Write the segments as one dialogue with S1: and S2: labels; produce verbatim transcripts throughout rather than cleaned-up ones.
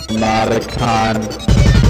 S1: Modicon.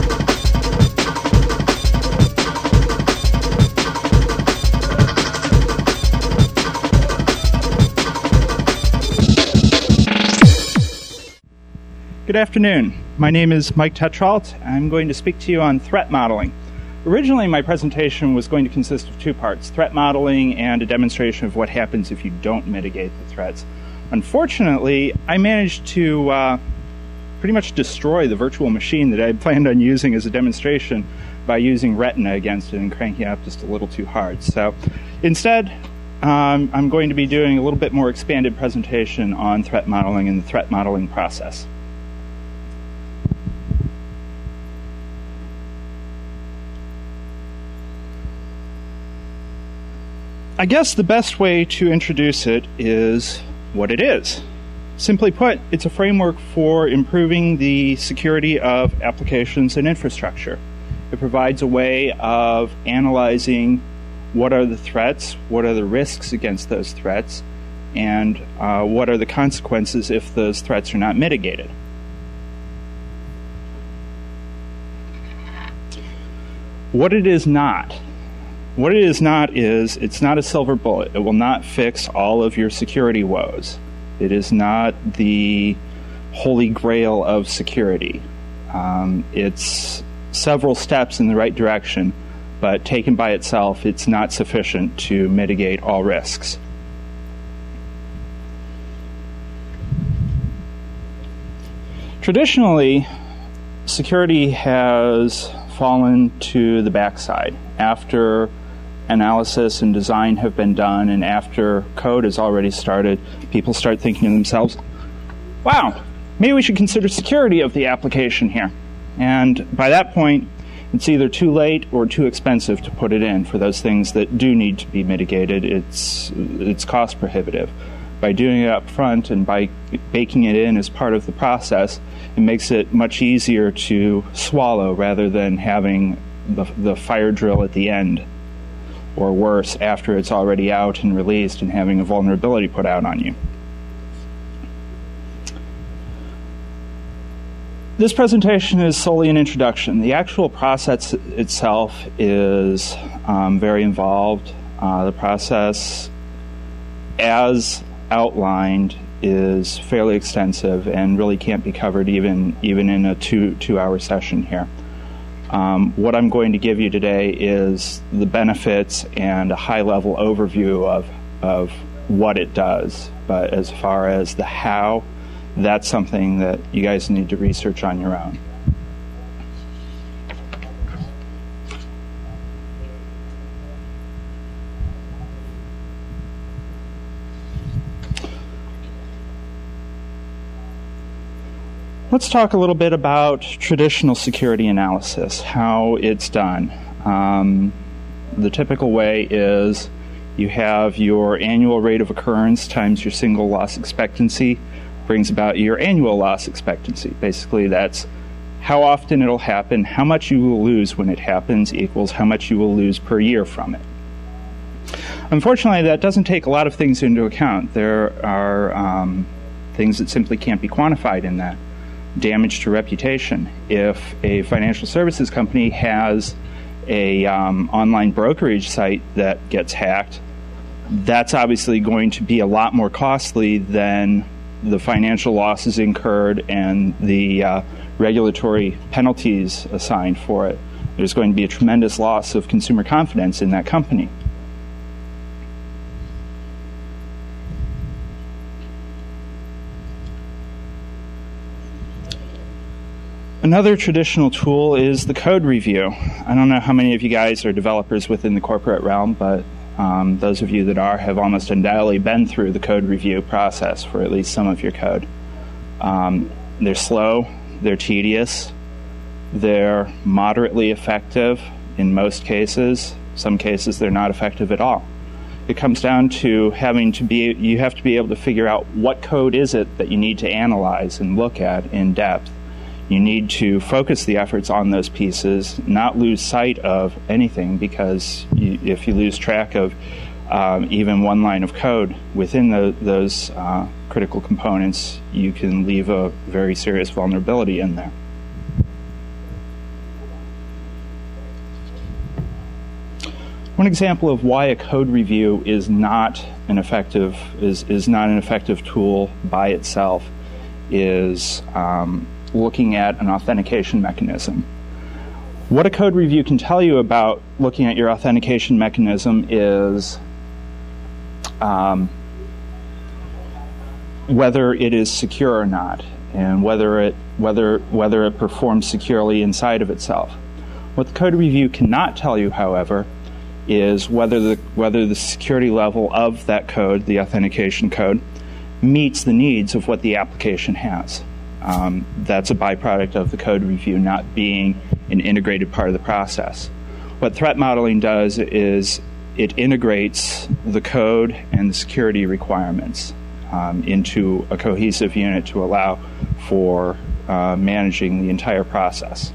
S2: Good afternoon. My name is Mike Tetrault. I'm going to speak to you on threat modeling. Originally, my presentation was going to consist of two parts, threat modeling and a demonstration of what happens if you don't mitigate the threats. Unfortunately, I managed to uh, pretty much destroy the virtual machine that I had planned on using as a demonstration by using Retina against it and cranking it up just a little too hard. So instead, um, I'm going to be doing a little bit more expanded presentation on threat modeling and the threat modeling process. I guess the best way to introduce it is what it is. Simply put, it's a framework for improving the security of applications and infrastructure. It provides a way of analyzing what are the threats, what are the risks against those threats, and uh, what are the consequences if those threats are not mitigated. What it is not. What it is not is, it's not a silver bullet. It will not fix all of your security woes. It is not the holy grail of security. Um, it's several steps in the right direction, but taken by itself, it's not sufficient to mitigate all risks. Traditionally, security has fallen to the backside after analysis and design have been done, and after code has already started, people start thinking to themselves, wow, maybe we should consider security of the application here. And by that point, it's either too late or too expensive to put it in for those things that do need to be mitigated. It's, it's cost prohibitive. By doing it up front and by baking it in as part of the process, it makes it much easier to swallow rather than having the, the fire drill at the end, or worse, after it's already out and released and having a vulnerability put out on you. This presentation is solely an introduction. The actual process itself is um, very involved. Uh, the process, as outlined, is fairly extensive and really can't be covered even, even in a two, two-hour session here. Um, what I'm going to give you today is the benefits and a high-level overview of, of what it does. But as far as the how, that's something that you guys need to research on your own. Let's talk a little bit about traditional security analysis, how it's done. Um, the typical way is you have your annual rate of occurrence times your single loss expectancy brings about your annual loss expectancy. Basically, that's how often it'll happen, how much you will lose when it happens equals how much you will lose per year from it. Unfortunately, that doesn't take a lot of things into account. There are um, things that simply can't be quantified in that. Damage to reputation. If a financial services company has a um, online brokerage site that gets hacked, that's obviously going to be a lot more costly than the financial losses incurred and the uh, regulatory penalties assigned for it. There's going to be a tremendous loss of consumer confidence in that company. Another traditional tool is the code review. I don't know how many of you guys are developers within the corporate realm, but um, those of you that are have almost undoubtedly been through the code review process for at least some of your code. Um, they're slow, they're tedious, they're moderately effective in most cases. Some cases they're not effective at all. It comes down to having to be, you have to be able to figure out what code is it that you need to analyze and look at in depth. You need to focus the efforts on those pieces, not lose sight of anything, because you, if you lose track of um, even one line of code within the, those uh, critical components, you can leave a very serious vulnerability in there. One example of why a code review is not an effective is, is not an effective tool by itself is um, looking at an authentication mechanism. What a code review can tell you about looking at your authentication mechanism is um, whether it is secure or not, and whether it whether whether it performs securely inside of itself. What the code review cannot tell you, however, is whether the whether the security level of that code, the authentication code, meets the needs of what the application has. Um, that's a byproduct of the code review not being an integrated part of the process. What threat modeling does is it integrates the code and the security requirements um, into a cohesive unit to allow for uh, managing the entire process.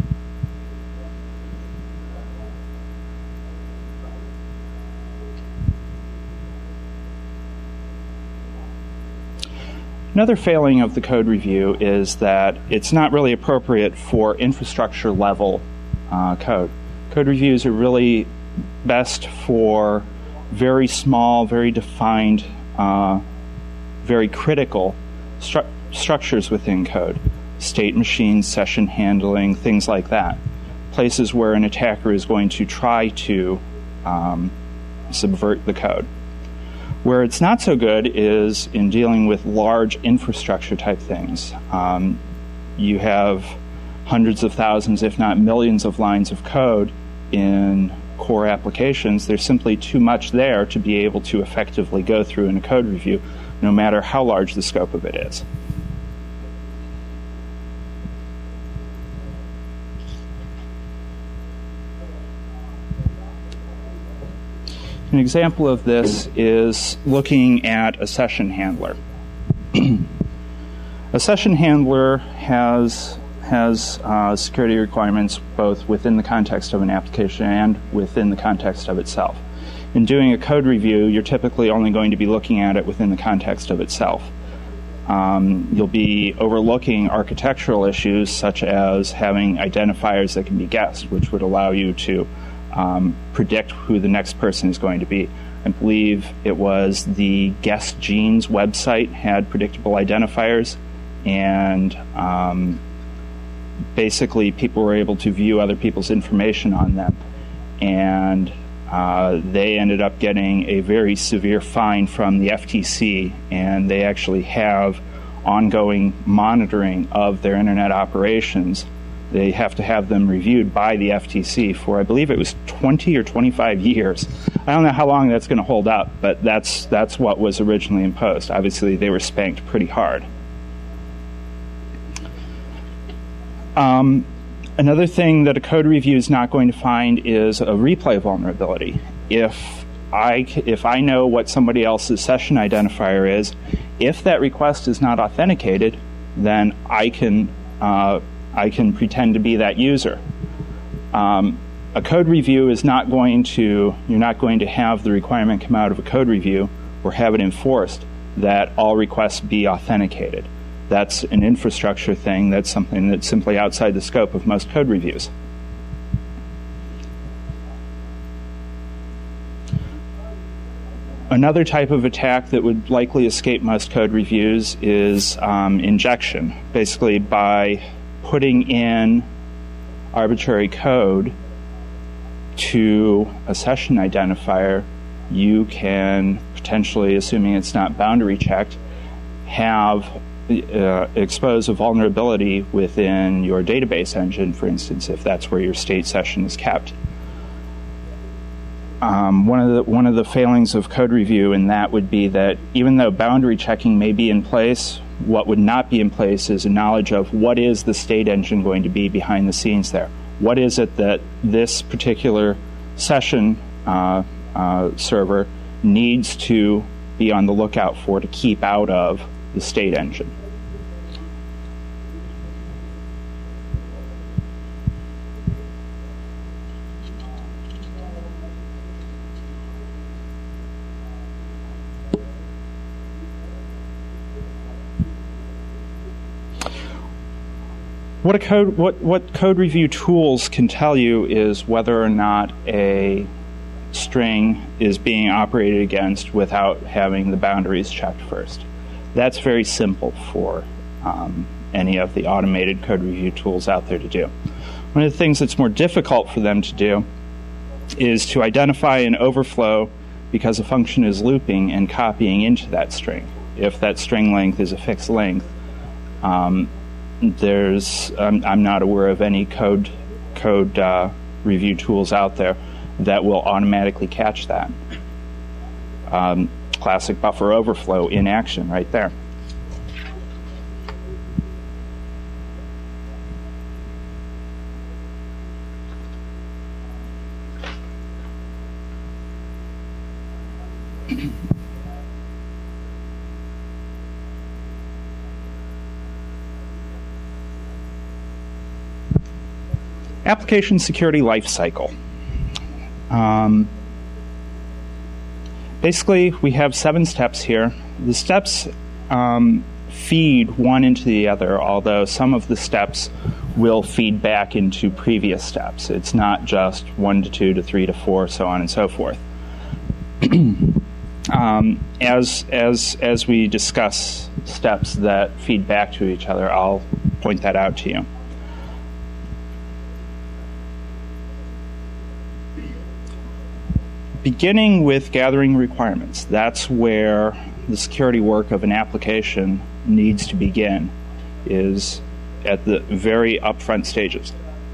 S2: Another failing of the code review is that it's not really appropriate for infrastructure level uh, code. Code reviews are really best for very small, very defined, uh, very critical stru- structures within code. State machines, session handling, things like that. Places where an attacker is going to try to um, subvert the code. Where it's not so good is in dealing with large infrastructure type things. Um, you have hundreds of thousands, if not millions of lines of code in core applications. There's simply too much there to be able to effectively go through in a code review, no matter how large the scope of it is. An example of this is looking at a session handler. A session handler has has uh, security requirements both within the context of an application and within the context of itself. In doing a code review, you're typically only going to be looking at it within the context of itself. Um, you'll be overlooking architectural issues such as having identifiers that can be guessed, which would allow you to Um, predict who the next person is going to be. I believe it was the Guess Genes website had predictable identifiers, and um, basically people were able to view other people's information on them, and uh, they ended up getting a very severe fine from the F T C, and they actually have ongoing monitoring of their internet operations. They have to have them reviewed by the F T C for, I believe it was twenty or twenty-five years. I don't know how long that's going to hold up, but that's that's what was originally imposed. Obviously, they were spanked pretty hard. Um, another thing that a code review is not going to find is a replay vulnerability. If I, if I know what somebody else's session identifier is, if that request is not authenticated, then I can uh, I can pretend to be that user. Um, a code review is not going to, you're not going to have the requirement come out of a code review or have it enforced that all requests be authenticated. That's an infrastructure thing. That's something that's simply outside the scope of most code reviews. Another type of attack that would likely escape most code reviews is um, injection, basically by putting in arbitrary code to a session identifier. You can potentially, assuming it's not boundary checked, have uh, expose a vulnerability within your database engine, for instance, if that's where your state session is kept. Um, one of the one of the failings of code review in that would be that even though boundary checking may be in place, what would not be in place is a knowledge of what is the state engine going to be behind the scenes there. What is it that this particular session uh, uh, server needs to be on the lookout for to keep out of the state engine? What a code what, what code review tools can tell you is whether or not a string is being operated against without having the boundaries checked first. That's very simple for um, any of the automated code review tools out there to do. One of the things that's more difficult for them to do is to identify an overflow because a function is looping and copying into that string. If that string length is a fixed length, um, there's I'm, I'm not aware of any code code uh, review tools out there that will automatically catch that. Um, classic buffer overflow in action right there. Application security lifecycle. Um, basically, we have seven steps here. The steps um, feed one into the other, although some of the steps will feed back into previous steps. It's not just one to two to three to four, so on and so forth. um, as as as we discuss steps that feed back to each other, I'll point that out to you. Beginning with gathering requirements, that's where the security work of an application needs to begin, is at the very upfront stages.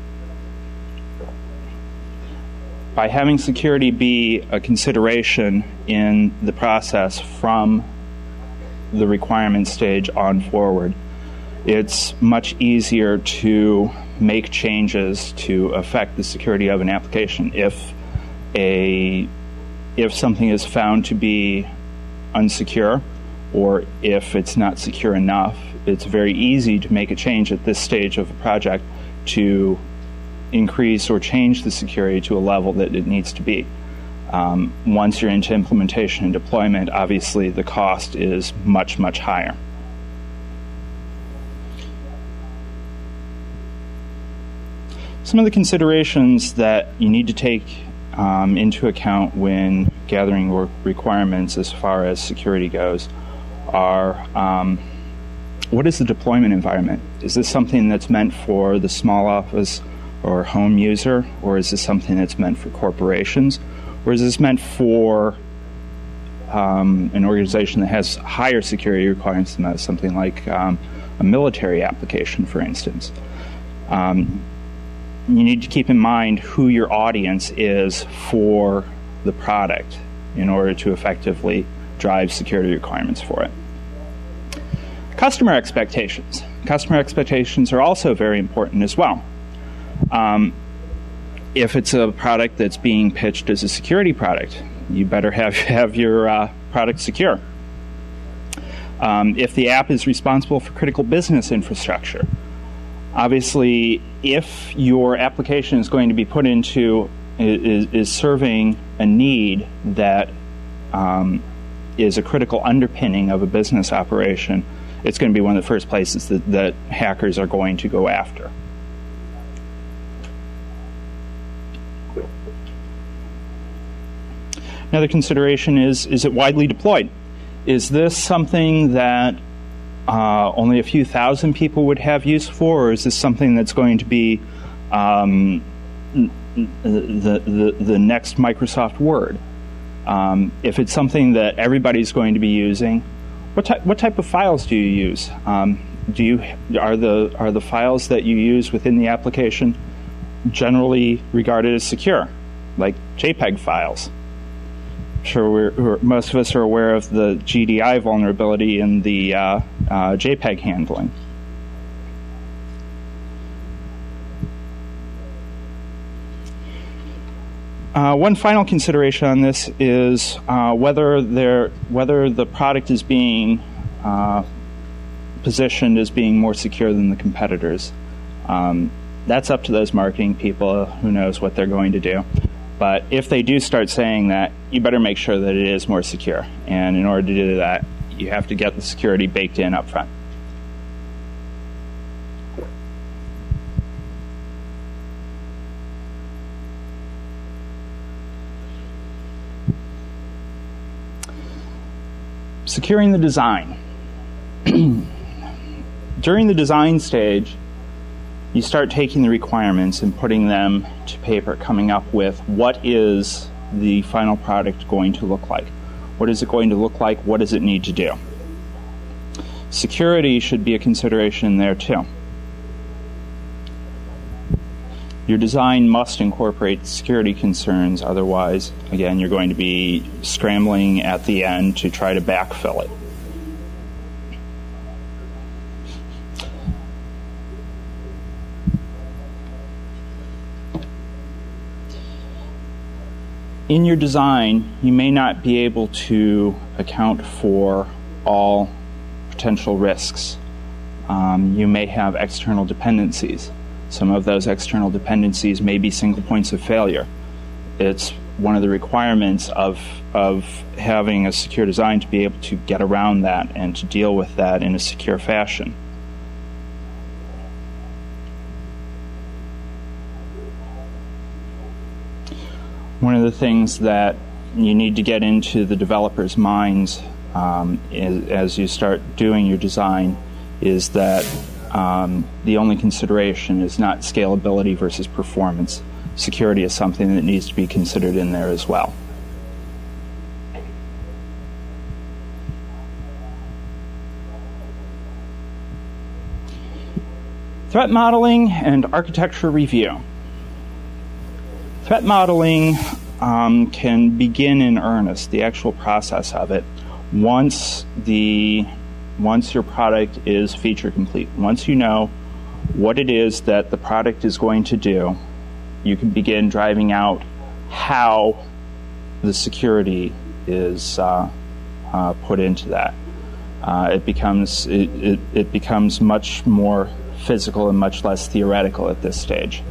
S2: By having security be a consideration in the process from the requirement stage on forward, it's much easier to make changes to affect the security of an application. If a if something is found to be unsecure, or if it's not secure enough, it's very easy to make a change at this stage of the project to increase or change the security to a level that it needs to be. Um, once you're into implementation and deployment, obviously the cost is much, much higher. Some of the considerations that you need to take Um, into account when gathering work requirements as far as security goes are um, what is the deployment environment? Is this something that's meant for the small office or home user, or is this something that's meant for corporations, or is this meant for um, an organization that has higher security requirements than that, something like um, a military application, for instance? Um, You need to keep in mind who your audience is for the product in order to effectively drive security requirements for it. Customer expectations. Customer expectations are also very important as well. Um, if it's a product that's being pitched as a security product, you better have, have your uh, product secure. Um, if the app is responsible for critical business infrastructure, obviously, if your application is going to be put into, is, is serving a need that um, is a critical underpinning of a business operation, it's going to be one of the first places that, that hackers are going to go after. Another consideration is, is it widely deployed? Is this something that Uh, only a few thousand people would have use for, or is this something that's going to be um, the, the the next Microsoft Word? Um, if it's something that everybody's going to be using, what type what type of files do you use? Um, do you are the are the files that you use within the application generally regarded as secure, like JPEG files? I'm sure we're, we're, most of us are aware of the G D I vulnerability in the uh, uh, JPEG handling. Uh, one final consideration on this is uh, whether there whether the product is being uh, positioned as being more secure than the competitors. Um, that's up to those marketing people. Who knows what they're going to do. But if they do start saying that, you better make sure that it is more secure. And in order to do that, you have to get the security baked in up front. Securing the design. During the design stage, you start taking the requirements and putting them to paper, coming up with what is the final product going to look like. What is it going to look like? What does it need to do? Security should be a consideration there too. Your design must incorporate security concerns, otherwise, again, you're going to be scrambling at the end to try to backfill it. In your design, you may not be able to account for all potential risks. Um, you may have external dependencies. Some of those external dependencies may be single points of failure. It's one of the requirements of, of having a secure design to be able to get around that and to deal with that in a secure fashion. One of the things that you need to get into the developers' minds um, is, as you start doing your design is that um, the only consideration is not scalability versus performance. Security is something that needs to be considered in there as well. Threat modeling and architecture review. Threat modeling um, can begin in earnest, the actual process of it, once the once your product is feature complete. Once you know what it is that the product is going to do, you can begin driving out how the security is uh, uh, put into that. Uh, it becomes it, it, it becomes much more physical and much less theoretical at this stage.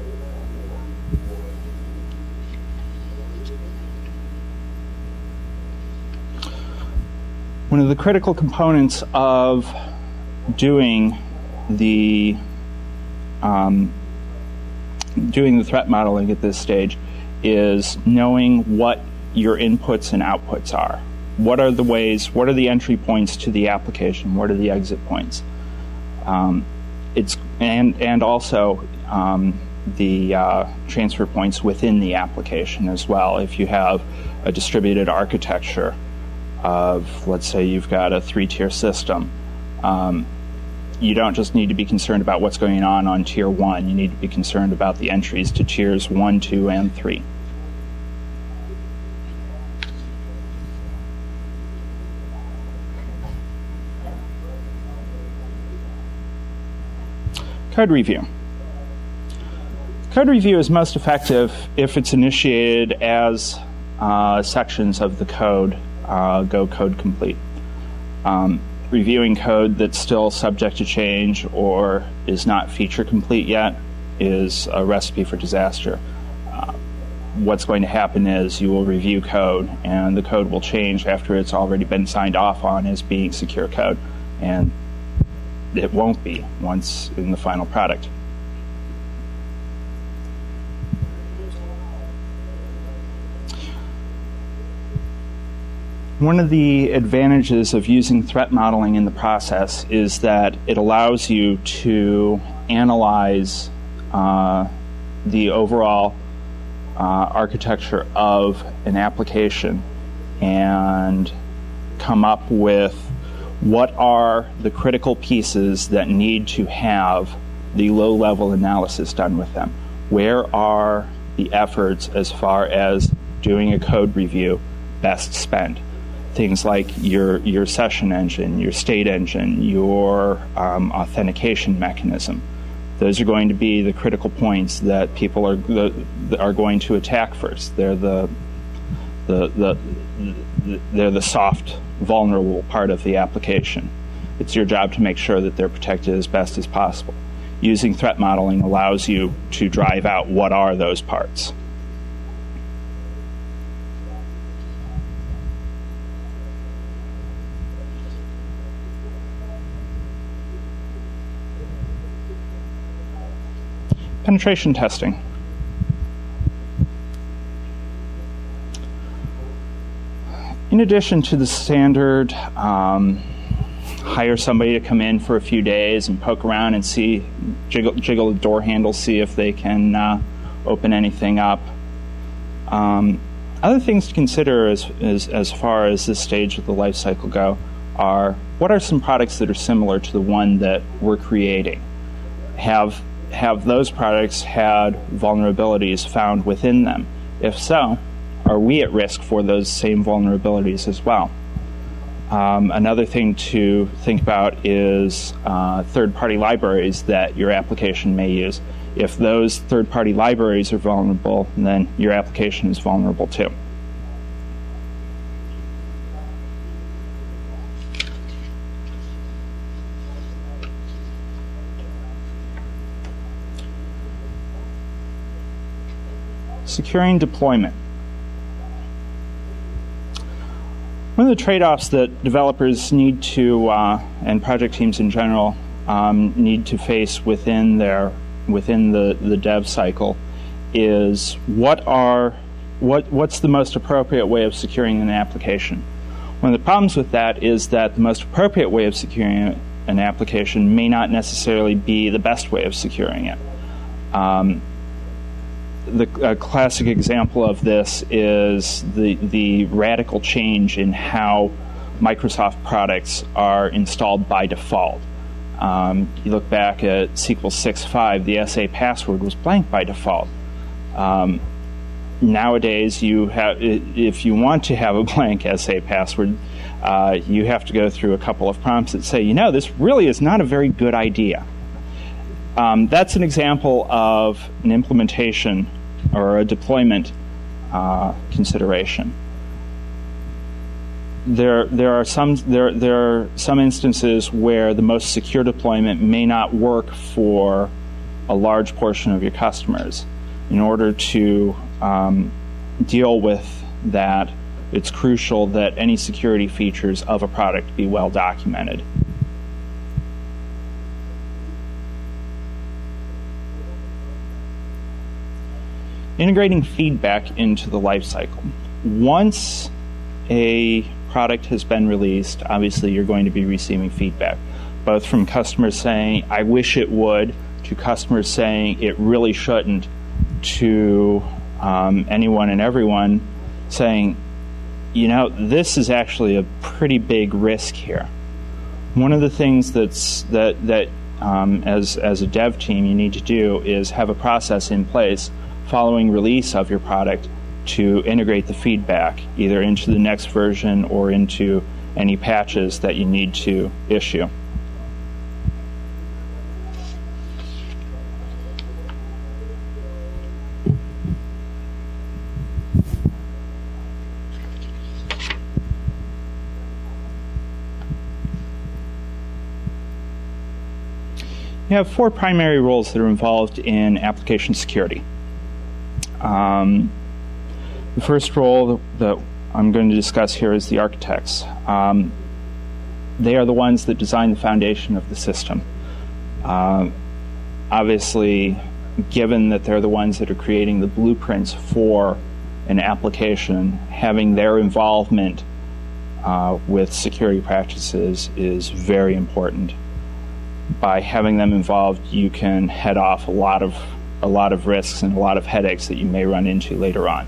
S2: One of the critical components of doing the um, doing the threat modeling at this stage is knowing what your inputs and outputs are. What are the ways, what are the entry points to the application? What are the exit points? Um, it's and and also um, the uh, transfer points within the application as well. If you have a distributed architecture of, let's say you've got a three-tier system, um, you don't just need to be concerned about what's going on on tier one. You need to be concerned about the entries to tiers one, two, and three. Code review. Code review is most effective if it's initiated as uh, sections of the code uh, go code complete. Um, reviewing code that's still subject to change or is not feature complete yet is a recipe for disaster. Uh, what's going to happen is you will review code, and the code will change after it's already been signed off on as being secure code, and it won't be once in the final product. One of the advantages of using threat modeling in the process is that it allows you to analyze uh, the overall uh, architecture of an application and come up with what are the critical pieces that need to have the low-level analysis done with them. Where are the efforts as far as doing a code review best spent? Things like your your session engine, your state engine, your um, authentication mechanism. Those are going to be the critical points that people are the, are going to attack first. They're the the the, the they're the soft, vulnerable part of the application. It's your job to make sure that they're protected as best as possible. Using threat modeling allows you to drive out what are those parts. Penetration testing. In In addition to the standard, um, hire somebody to come in for a few days and poke around and see, jiggle, jiggle the door handle, see if they can uh, open anything up. Um, other things to consider as, as as far as this stage of the life cycle go are, what are some products that are similar to the one that we're creating? Have have those products had vulnerabilities found within them? If so, are we at risk for those same vulnerabilities as well? Um, another thing to think about is uh, third-party libraries that your application may use. If those third-party libraries are vulnerable, then your application is vulnerable too. Securing deployment. One of the trade-offs that developers need to, uh, and project teams in general, um, need to face within their within the, the dev cycle is what are what what's the most appropriate way of securing an application. One of the problems with that is that the most appropriate way of securing an application may not necessarily be the best way of securing it. Um, The a classic example of this is the the radical change in how Microsoft products are installed by default. Um, you look back at S Q L six point five, the S A password was blank by default. Um, nowadays, you have if you want to have a blank S A password, uh, you have to go through a couple of prompts that say, you know, this really is not a very good idea. Um, that's an example of an implementation or a deployment uh, consideration. There, there are some there there are some instances where the most secure deployment may not work for a large portion of your customers. In order to um, deal with that, it's crucial that any security features of a product be well documented. Integrating feedback into the life cycle. Once a product has been released, obviously you're going to be receiving feedback, both from customers saying, I wish it would, to customers saying it really shouldn't, to um, anyone and everyone saying, you know, this is actually a pretty big risk here. One of the things that's that that um, as as a dev team you need to do is have a process in place following release of your product to integrate the feedback either into the next version or into any patches that you need to issue. You have four primary roles that are involved in application security. Um, the first role that I'm going to discuss here is the architects. Um, they are the ones that design the foundation of the system. Uh, obviously, given that they're the ones that are creating the blueprints for an application, having their involvement uh, with security practices is very important. By having them involved, you can head off a lot of a lot of risks and a lot of headaches that you may run into later on.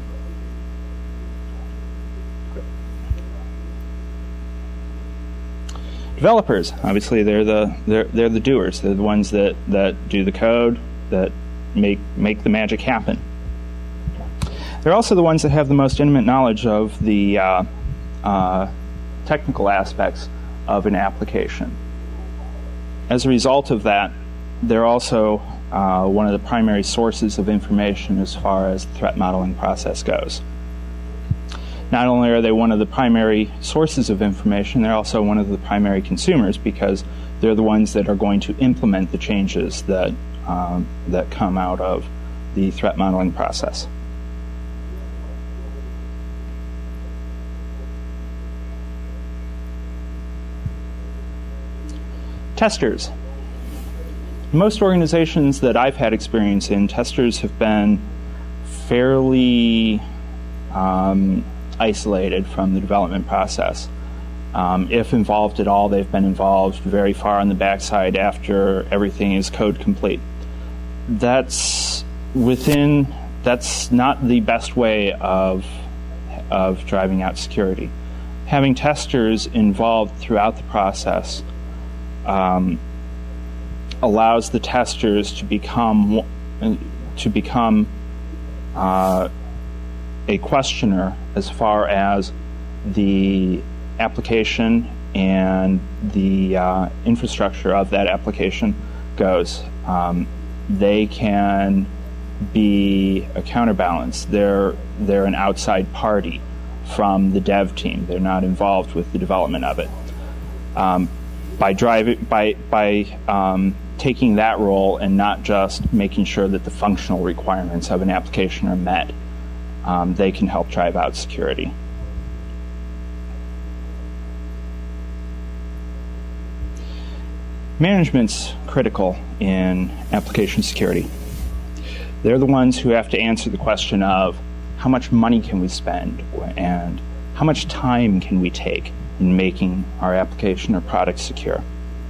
S2: Developers, obviously, they're the they're they're the doers. They're the ones that, that do the code, that make make the magic happen. They're also the ones that have the most intimate knowledge of the uh, uh, technical aspects of an application. As a result of that, they're also uh, one of the primary sources of information as far as the threat modeling process goes. Not only are they one of the primary sources of information, they're also one of the primary consumers because they're the ones that are going to implement the changes that, um, that come out of the threat modeling process. Testers. Most organizations that I've had experience in, testers have been fairly um, isolated from the development process. Um, if involved at all, they've been involved very far on the backside after everything is code complete. That's within. That's not the best way of of driving out security. Having testers involved throughout the process um, allows the testers to become to become uh, a questioner as far as the application and the uh, infrastructure of that application goes. Um, they can be a counterbalance. They're they're an outside party from the dev team. They're not involved with the development of it. Um, by driving by by um, taking that role and not just making sure that the functional requirements of an application are met, um, they can help drive out security. Management's critical in application security. They're the ones who have to answer the question of how much money can we spend and how much time can we take in making our application or product secure.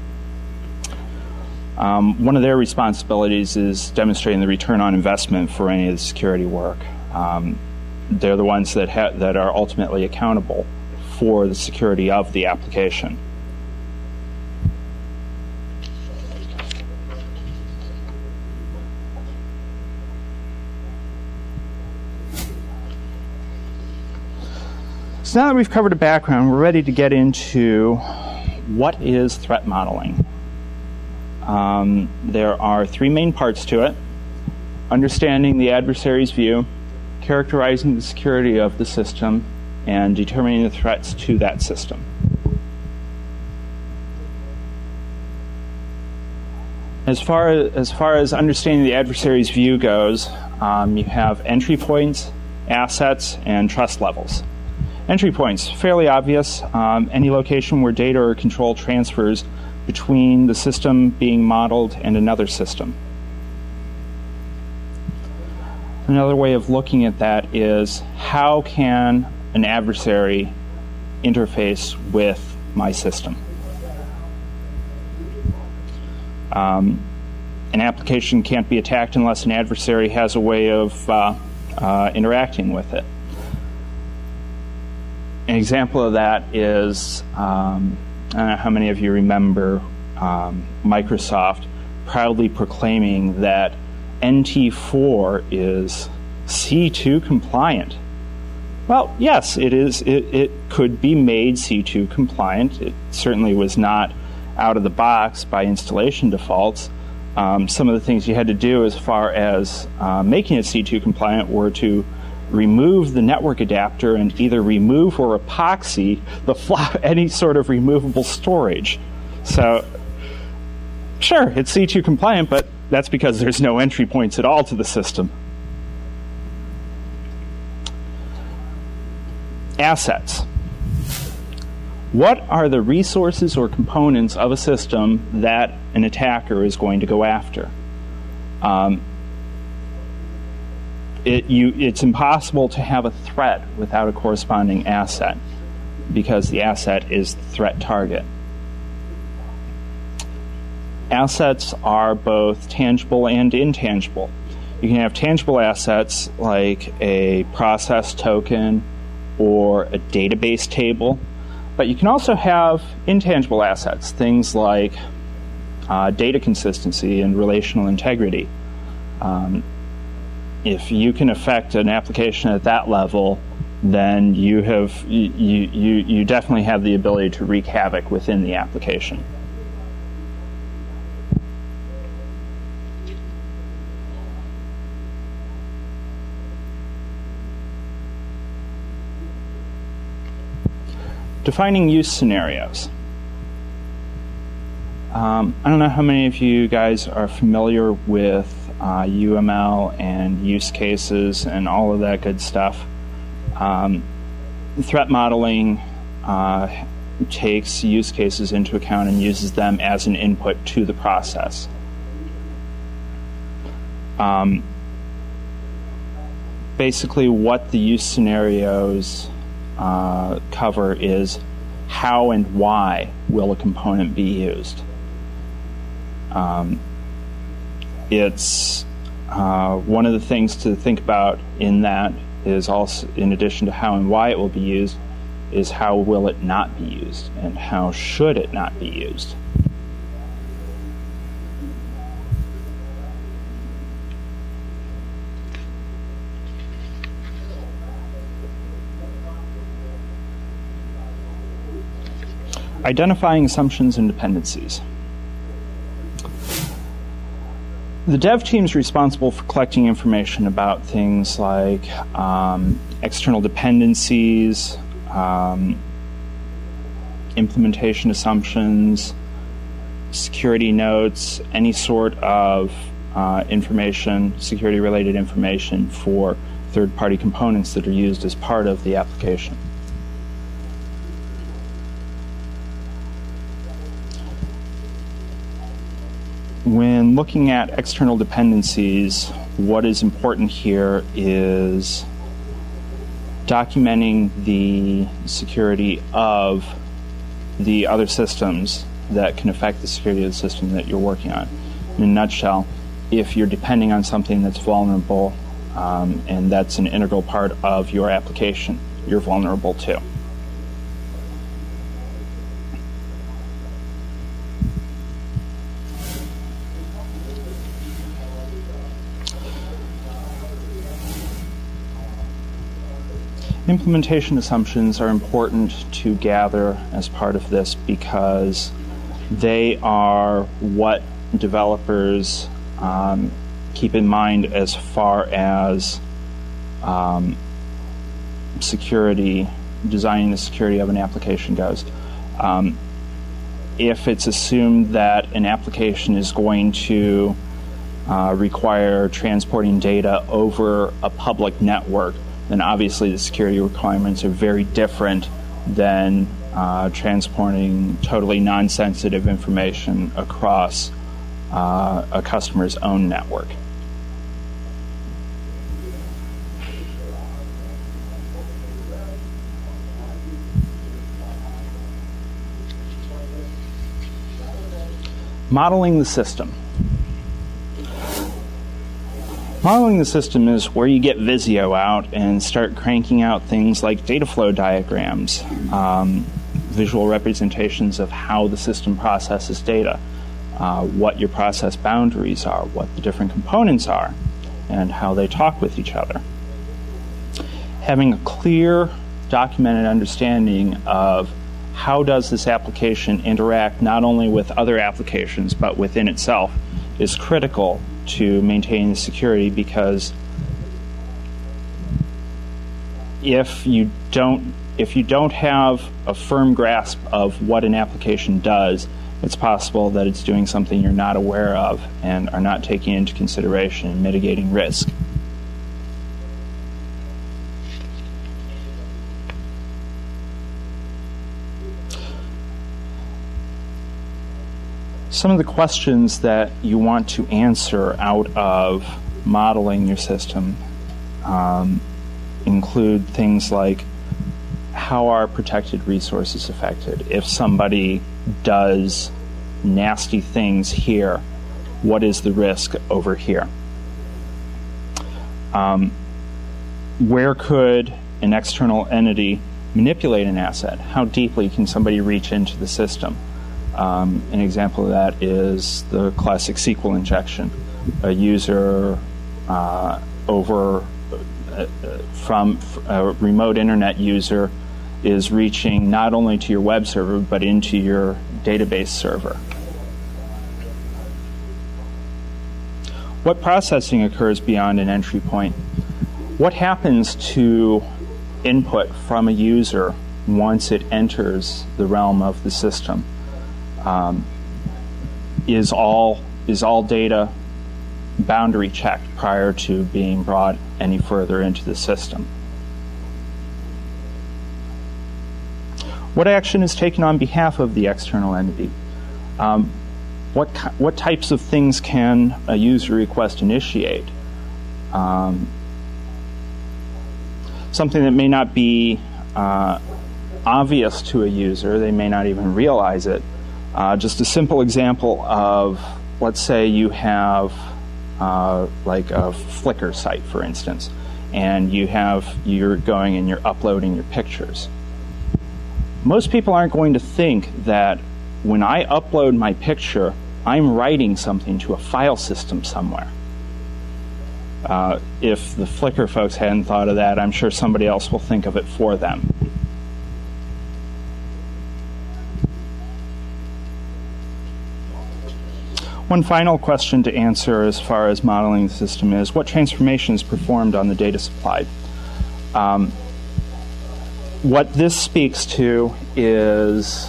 S2: Um, one of their responsibilities is demonstrating the return on investment for any of the security work. Um, they're the ones that, ha- that are ultimately accountable for the security of the application. So now that we've covered a background, we're ready to get into what is threat modeling. Um, there are three main parts to it: understanding the adversary's view, characterizing the security of the system, and determining the threats to that system. As far as, as far as understanding the adversary's view goes, um, you have entry points, assets, and trust levels. Entry points, fairly obvious. Um, any location where data or control transfers between the system being modeled and another system. Another way of looking at that is, how can an adversary interface with my system? Um, an application can't be attacked unless an adversary has a way of uh, uh, interacting with it. An example of that is, um, I don't know how many of you remember um, Microsoft proudly proclaiming that N T four is C two compliant. Well, yes, it is. It, it could be made C two compliant. It certainly was not out of the box by installation defaults. Um, some of the things you had to do as far as uh, making it C two compliant were to remove the network adapter and either remove or epoxy the fla- any sort of removable storage. So, sure, it's C two compliant, but that's because there's no entry points at all to the system. Assets. What are the resources or components of a system that an attacker is going to go after? Um, It, you, it's impossible to have a threat without a corresponding asset, because the asset is the threat target. Assets are both tangible and intangible. You can have tangible assets like a process token or a database table, but you can also have intangible assets, things like uh, data consistency and relational integrity. Um, If you can affect an application at that level, then you have you, you, you definitely have the ability to wreak havoc within the application. Defining use scenarios. Um, I don't know how many of you guys are familiar with Uh, U M L and use cases and all of that good stuff. Um, threat modeling uh, takes use cases into account and uses them as an input to the process. Um, basically, what the use scenarios uh, cover is how and why will a component be used. Um, it's uh, one of the things to think about in that is also, in addition to how and why it will be used, is how will it not be used and how should it not be used. Identifying assumptions and dependencies. The dev team is responsible for collecting information about things like um, external dependencies, um, implementation assumptions, security notes, any sort of uh, information, security-related information for third-party components that are used as part of the application. When looking at external dependencies, what is important here is documenting the security of the other systems that can affect the security of the system that you're working on. In a nutshell, if you're depending on something that's vulnerable um, and that's an integral part of your application, you're vulnerable too. Implementation assumptions are important to gather as part of this because they are what developers um, keep in mind as far as um, security, designing the security of an application goes. Um, if it's assumed that an application is going to uh, require transporting data over a public network, then obviously the security requirements are very different than uh, transporting totally non-sensitive information across uh, a customer's own network. Modeling the system. Modeling the system is where you get Visio out and start cranking out things like data flow diagrams, um, visual representations of how the system processes data, uh, what your process boundaries are, what the different components are, and how they talk with each other. Having a clear, documented understanding of how does this application interact not only with other applications but within itself is critical to maintain the security, because if you don't if you don't have a firm grasp of what an application does, it's possible that it's doing something you're not aware of and are not taking into consideration in mitigating risk. Some of the questions that you want to answer out of modeling your system um, include things like, how are protected resources affected? If somebody does nasty things here, what is the risk over here? Um, where could an external entity manipulate an asset? How deeply can somebody reach into the system? Um, an example of that is the classic S Q L injection. A user uh, over uh, from a remote internet user is reaching not only to your web server but into your database server. What processing occurs beyond an entry point? What happens to input from a user once it enters the realm of the system? Um, is all is all data boundary checked prior to being brought any further into the system? What action is taken on behalf of the external entity? Um, what what types of things can a user request initiate? Um, something that may not be uh, obvious to a user. They may not even realize it. Uh, just a simple example of, let's say you have uh, like a Flickr site, for instance, and you have, you're going and you're uploading your pictures. Most people aren't going to think that when I upload my picture, I'm writing something to a file system somewhere. Uh, if the Flickr folks hadn't thought of that, I'm sure somebody else will think of it for them. One final question to answer as far as modeling the system is, what transformation is performed on the data supplied? Um, what this speaks to is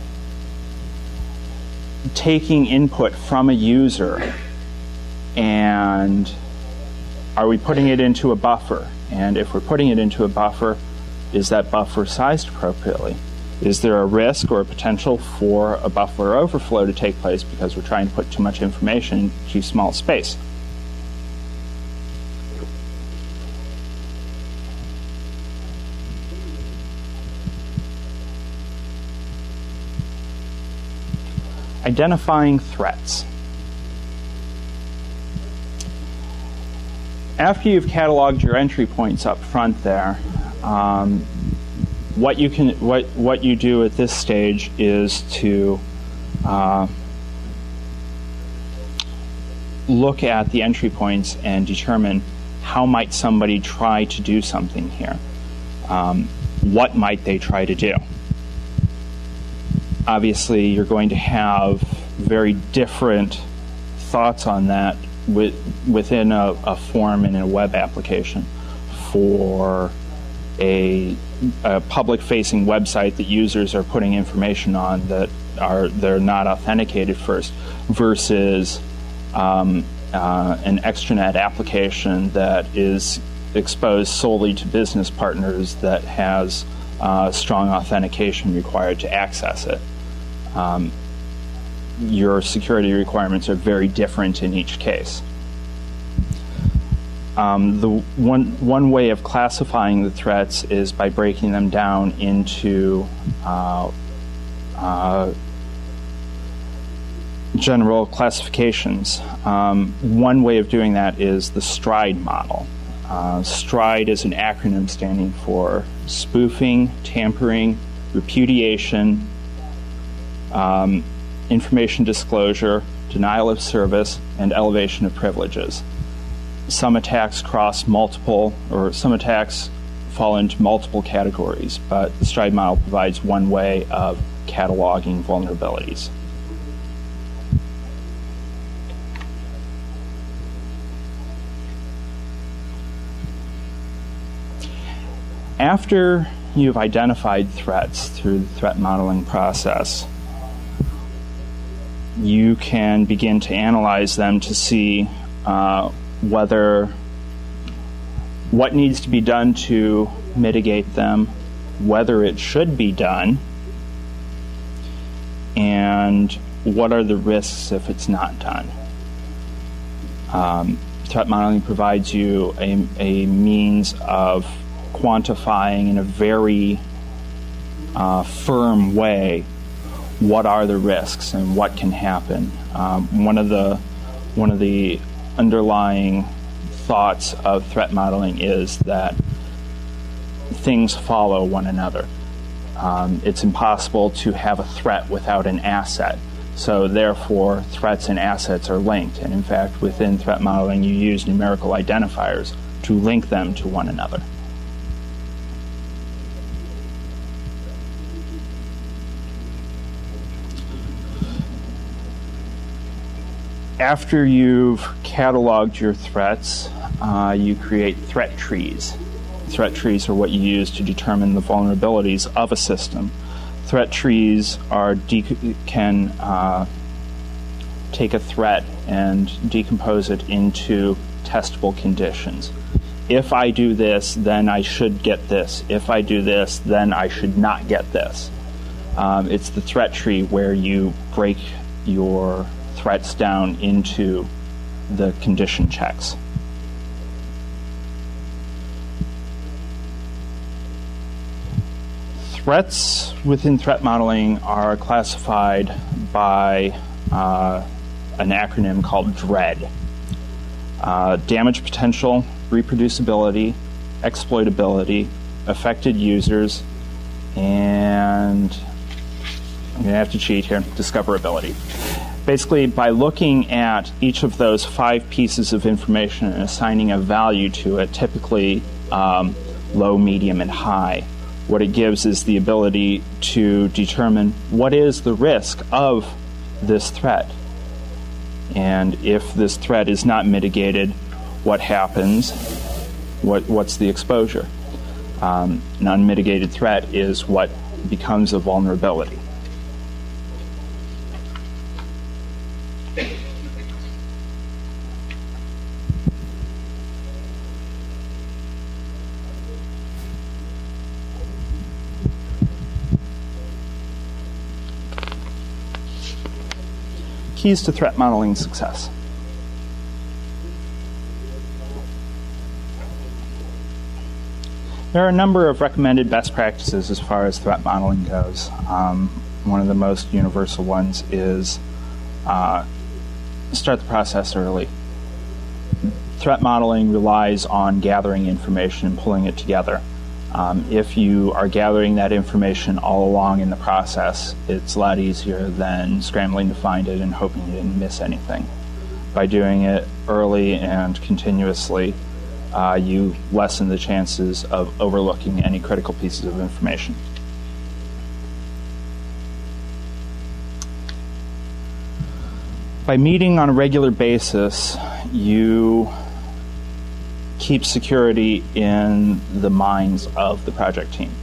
S2: taking input from a user, and are we putting it into a buffer? And if we're putting it into a buffer, is that buffer sized appropriately? Is there a risk or a potential for a buffer overflow to take place because we're trying to put too much information in too small space? Identifying threats. After you've cataloged your entry points up front there, um, what you can what what you do at this stage is to uh, look at the entry points and determine how might somebody try to do something here. Um, what might they try to do? Obviously, you're going to have very different thoughts on that with, within a, a form in a web application. For a, a public-facing website that users are putting information on that are they're not authenticated first, versus um, uh, an extranet application that is exposed solely to business partners that has uh, strong authentication required to access it. Um, your security requirements are very different in each case. Um, the one one way of classifying the threats is by breaking them down into uh, uh, general classifications. Um, one way of doing that is the STRIDE model. Uh, STRIDE is an acronym standing for spoofing, tampering, repudiation, um, information disclosure, denial of service, and elevation of privileges. Some attacks cross multiple, or some attacks fall into multiple categories, but the STRIDE model provides one way of cataloging vulnerabilities. After you've identified threats through the threat modeling process, you can begin to analyze them to see uh, whether what needs to be done to mitigate them, whether it should be done, and what are the risks if it's not done. Um, threat modeling provides you a, a means of quantifying in a very uh, firm way what are the risks and what can happen. Um, one of the one of the underlying thoughts of threat modeling is that things follow one another. Um, it's impossible to have a threat without an asset. So therefore, threats and assets are linked. And in fact, within threat modeling, you use numerical identifiers to link them to one another. After you've cataloged your threats, uh, you create threat trees. Threat trees are what you use to determine the vulnerabilities of a system. Threat trees are de- can uh, take a threat and decompose it into testable conditions. If I do this, then I should get this. If I do this, then I should not get this. Um, it's the threat tree where you break your threats down into the condition checks. threats within threat modeling are classified by uh, an acronym called DREAD. Uh, damage potential, reproducibility, exploitability, affected users, and I'm going to have to cheat here, discoverability. Basically, by looking at each of those five pieces of information and assigning a value to it, typically um, low, medium, and high, what it gives is the ability to determine what is the risk of this threat. And if this threat is not mitigated, what happens? What, what's the exposure? Um, an unmitigated threat is what becomes a vulnerability. Keys to threat modeling success. There are a number of recommended best practices as far as threat modeling goes. Um, one of the most universal ones is uh, start the process early. Threat modeling relies on gathering information and pulling it together. Um, if you are gathering that information all along in the process, it's a lot easier than scrambling to find it and hoping you didn't miss anything. By doing it early and continuously, uh, you lessen the chances of overlooking any critical pieces of information. By meeting on a regular basis, you keep security in the minds of the project team.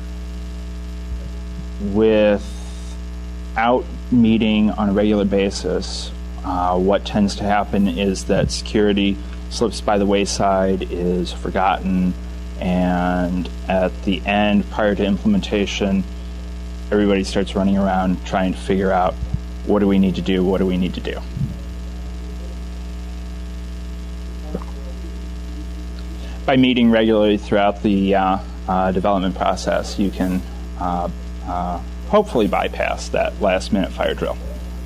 S2: Without meeting on a regular basis, uh, what tends to happen is that security slips by the wayside, is forgotten, and at the end, prior to implementation, everybody starts running around trying to figure out what do we need to do, what do we need to do. By meeting regularly throughout the uh, uh, development process, you can uh, uh, hopefully bypass that last-minute fire drill.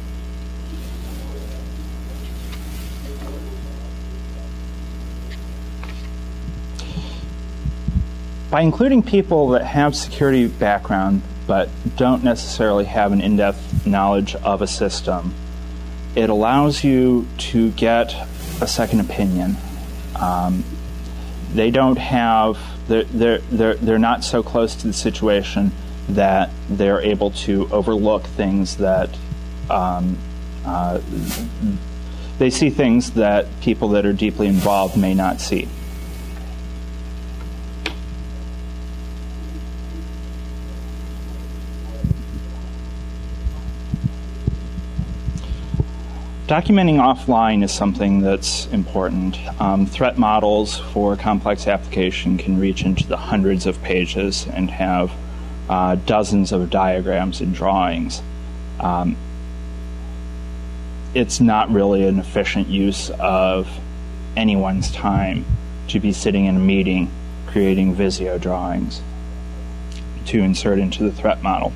S2: By including people that have security background but don't necessarily have an in-depth knowledge of a system, it allows you to get a second opinion. Um, They don't have, they're, they're, they're, they're not so close to the situation that they're able to overlook things that, um, uh, they see things that people that are deeply involved may not see. Documenting offline is something that's important. Um, threat models for a complex application can reach into the hundreds of pages and have uh, dozens of diagrams and drawings. Um, it's not really an efficient use of anyone's time to be sitting in a meeting creating Visio drawings to insert into the threat model.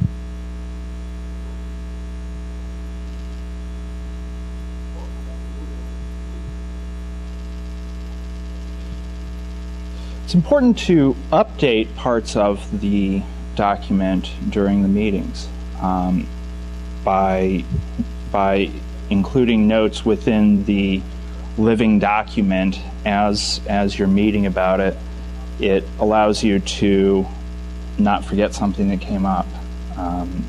S2: It's important to update parts of the document during the meetings um, by, by including notes within the living document as, as you're meeting about it. It allows you to not forget something that came up. Um,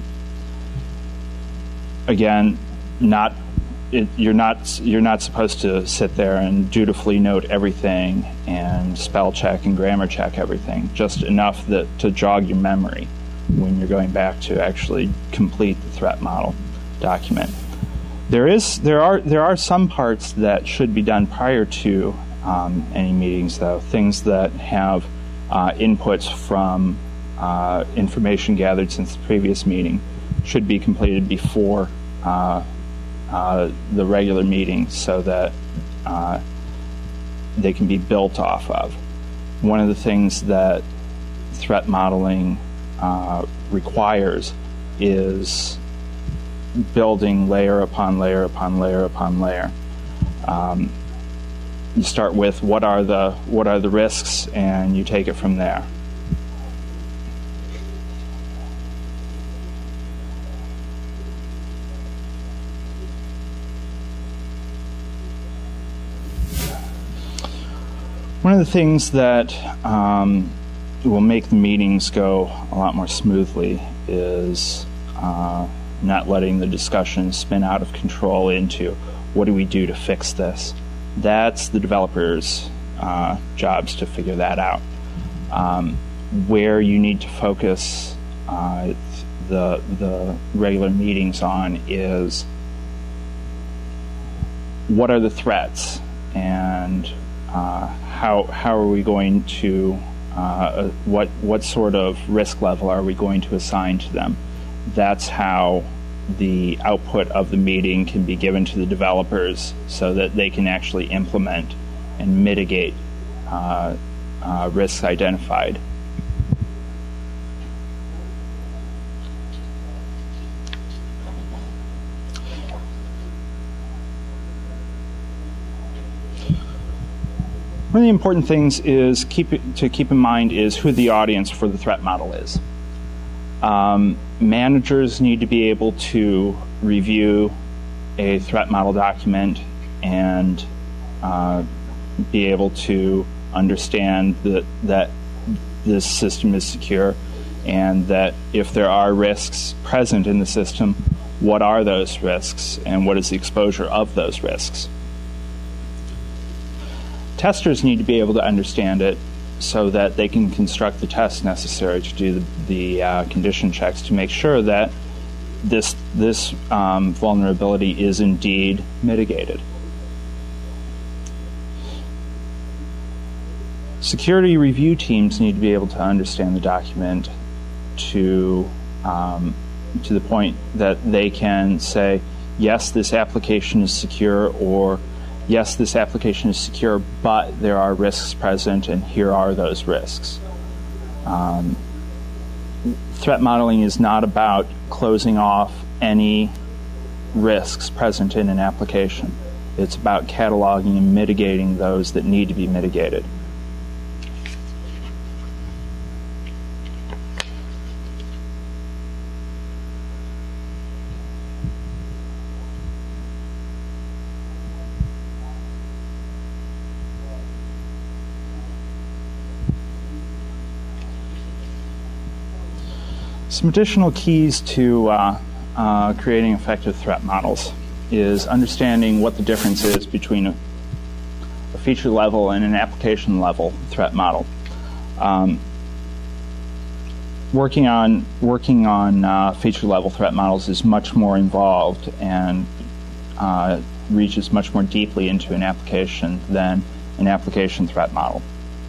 S2: again, not It, you're not you're not supposed to sit there and dutifully note everything and spell check and grammar check everything. Just enough that to jog your memory when you're going back to actually complete the threat model document. There is there are there are some parts that should be done prior to um, any meetings, though. Things that have uh, inputs from uh, information gathered since the previous meeting should be completed before Uh, Uh, the regular meetings so that uh, they can be built off of. One of the things that threat modeling uh, requires is building layer upon layer upon layer upon layer. Um, you start with what are the what are the risks, and you take it from there. One of the things that um, will make the meetings go a lot more smoothly is uh, not letting the discussion spin out of control into what do we do to fix this. That's the developers' uh, jobs to figure that out. Um, where you need to focus uh, the the regular meetings on is what are the threats, and uh, how how are we going to uh, what what sort of risk level are we going to assign to them. That's how the output of the meeting can be given to the developers so that they can actually implement and mitigate uh, uh, risks identified. One of the important things is keep to keep in mind is who the audience for the threat model is. Um, managers need to be able to review a threat model document and uh, be able to understand that, that this system is secure, and that if there are risks present in the system, what are those risks and what is the exposure of those risks. Testers need to be able to understand it so that they can construct the tests necessary to do the, the uh, condition checks to make sure that this this um, vulnerability is indeed mitigated. Security review teams need to be able to understand the document to um, to the point that they can say, yes, this application is secure, or yes, this application is secure, but there are risks present, and here are those risks. Um, threat modeling is not about closing off any risks present in an application. It's about cataloging and mitigating those that need to be mitigated. Some additional keys to uh, uh, creating effective threat models is understanding what the difference is between a, a feature level and an application level threat model. Um, working on working on uh, feature level threat models is much more involved and uh, reaches much more deeply into an application than an application threat model.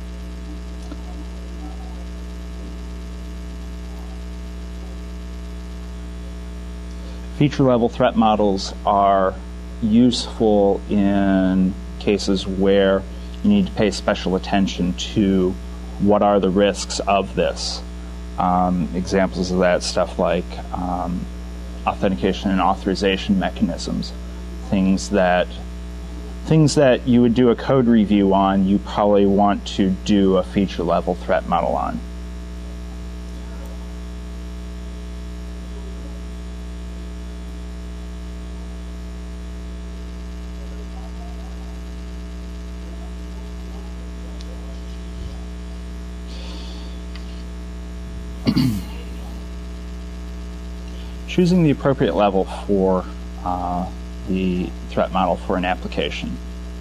S2: Feature-level threat models are useful in cases where you need to pay special attention to what are the risks of this. Um, examples of that stuff like um, authentication and authorization mechanisms, things that things that you would do a code review on, you probably want to do a feature-level threat model on. Choosing the appropriate level for uh, the threat model for an application.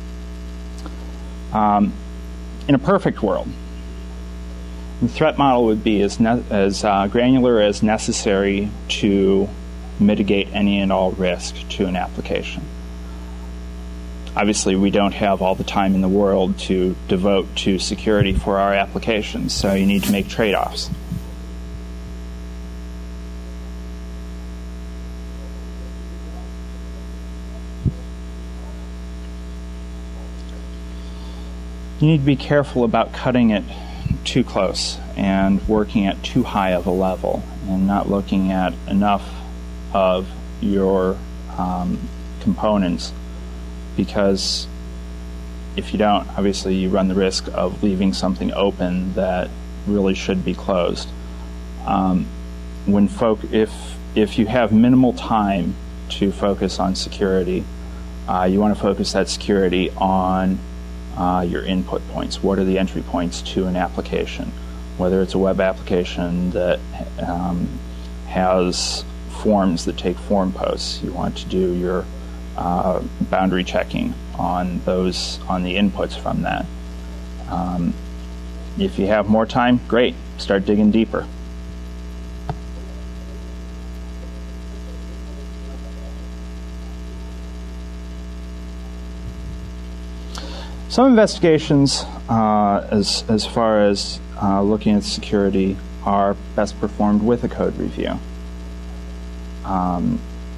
S2: Um, in a perfect world, the threat model would be as, as uh, granular as necessary to mitigate any and all risk to an application. Obviously, we don't have all the time in the world to devote to security for our applications, so you need to make trade-offs. You need to be careful about cutting it too close and working at too high of a level and not looking at enough of your um, components, because if you don't, obviously you run the risk of leaving something open that really should be closed. Um, when folk, if if you have minimal time to focus on security, uh, you want to focus that security on uh, your input points. What are the entry points to an application? Whether it's a web application that um, has forms that take form posts, you want to do your uh, boundary checking on those, on the inputs from that. Um, if you have more time, great, start digging deeper. Some investigations, uh, as, as far as uh, looking at security, are best performed with a code review. Um,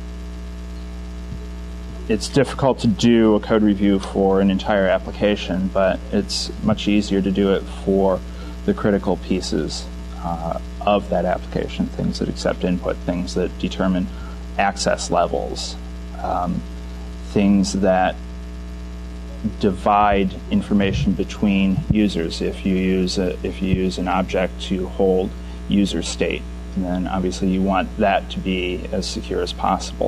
S2: it's difficult to do a code review for an entire application, but it's much easier to do it for the critical pieces uh, of that application, things that accept input, things that determine access levels, um, things that divide information between users. If you use a, if you use an object to hold user state, then obviously you want that to be as secure as possible.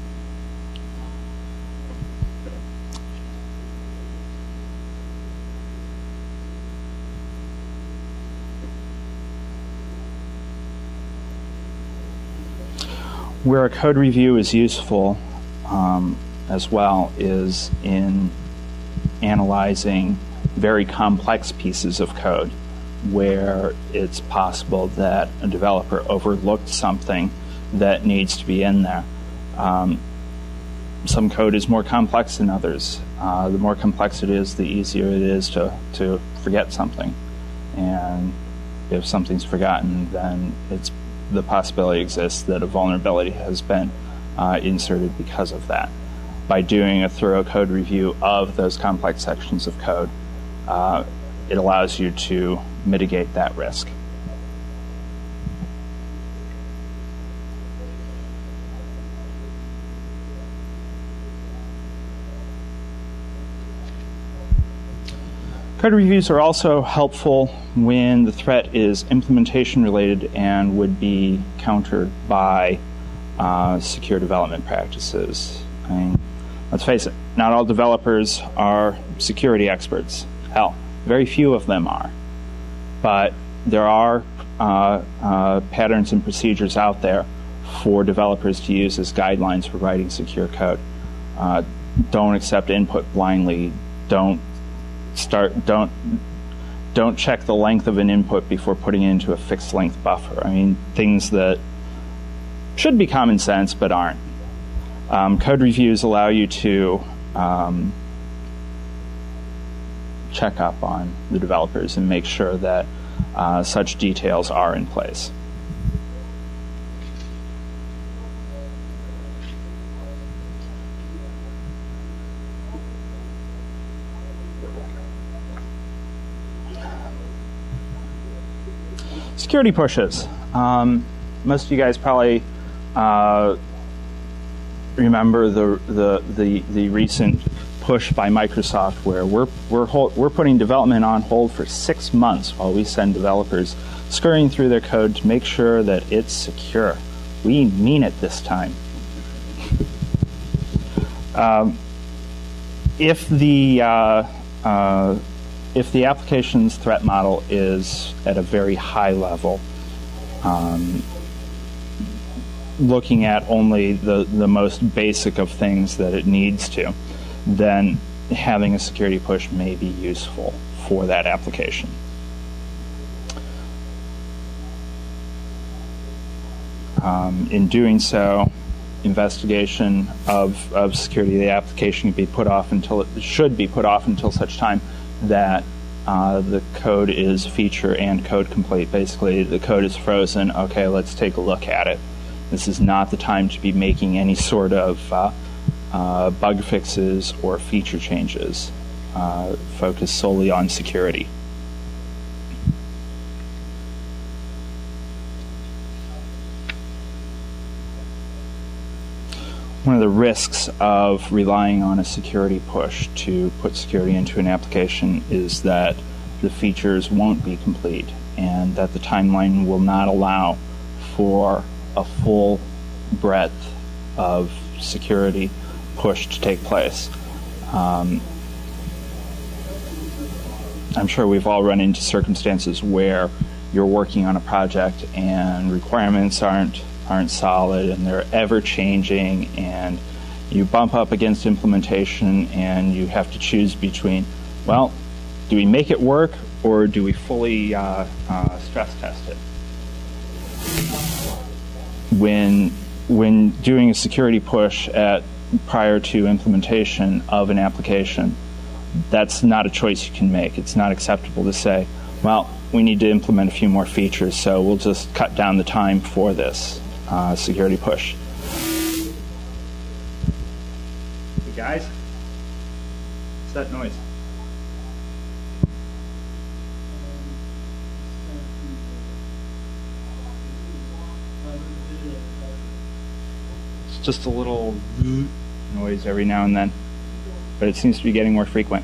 S2: Where a code review is useful um, as well is in analyzing very complex pieces of code where it's possible that a developer overlooked something that needs to be in there. Um, some code is more complex than others. Uh, the more complex it is, the easier it is to, to forget something. And if something's forgotten, then it's the possibility exists that a vulnerability has been uh, inserted because of that. By doing a thorough code review of those complex sections of code, uh, it allows you to mitigate that risk. Code reviews are also helpful when the threat is implementation related and would be countered by uh, secure development practices. I mean, let's face it, not all developers are security experts. Hell, very few of them are. But there are uh, uh, patterns and procedures out there for developers to use as guidelines for writing secure code. Uh, don't accept input blindly. Don't start. Don't don't check the length of an input before putting it into a fixed length buffer. I mean, things that should be common sense but aren't. Um, code reviews allow you to um, check up on the developers and make sure that uh, such details are in place. Security pushes. Um, most of you guys probably uh, remember the, the the the recent push by Microsoft, where we're we're hold, we're putting development on hold for six months while we send developers scurrying through their code to make sure that it's secure. We mean it this time. um, if the uh, uh, if the application's threat model is at a very high level, um, looking at only the, the most basic of things that it needs to, then having a security push may be useful for that application. Um, in doing so, investigation of, of security of the application can be put off until it should be put off until such time that uh, the code is feature and code complete. Basically, the code is frozen. Okay, let's take a look at it. This is not the time to be making any sort of uh, uh, bug fixes or feature changes. Uh, focus solely on security. one of the risks of relying on a security push to put security into an application is that the features won't be complete and that the timeline will not allow for a full breadth of security push to take place. Um, I'm sure we've all run into circumstances where you're working on a project and requirements aren't aren't solid and they're ever changing, and you bump up against implementation and you have to choose between, well, do we make it work or do we fully uh, uh, stress test it? When when doing a security push at prior to implementation of an application, that's not a choice you can make. It's not acceptable to say, well, we need to implement a few more features, so we'll just cut down the time for this uh, security push. Hey guys, what's that noise? It's just a little noise every now and then, but it seems to be getting more frequent.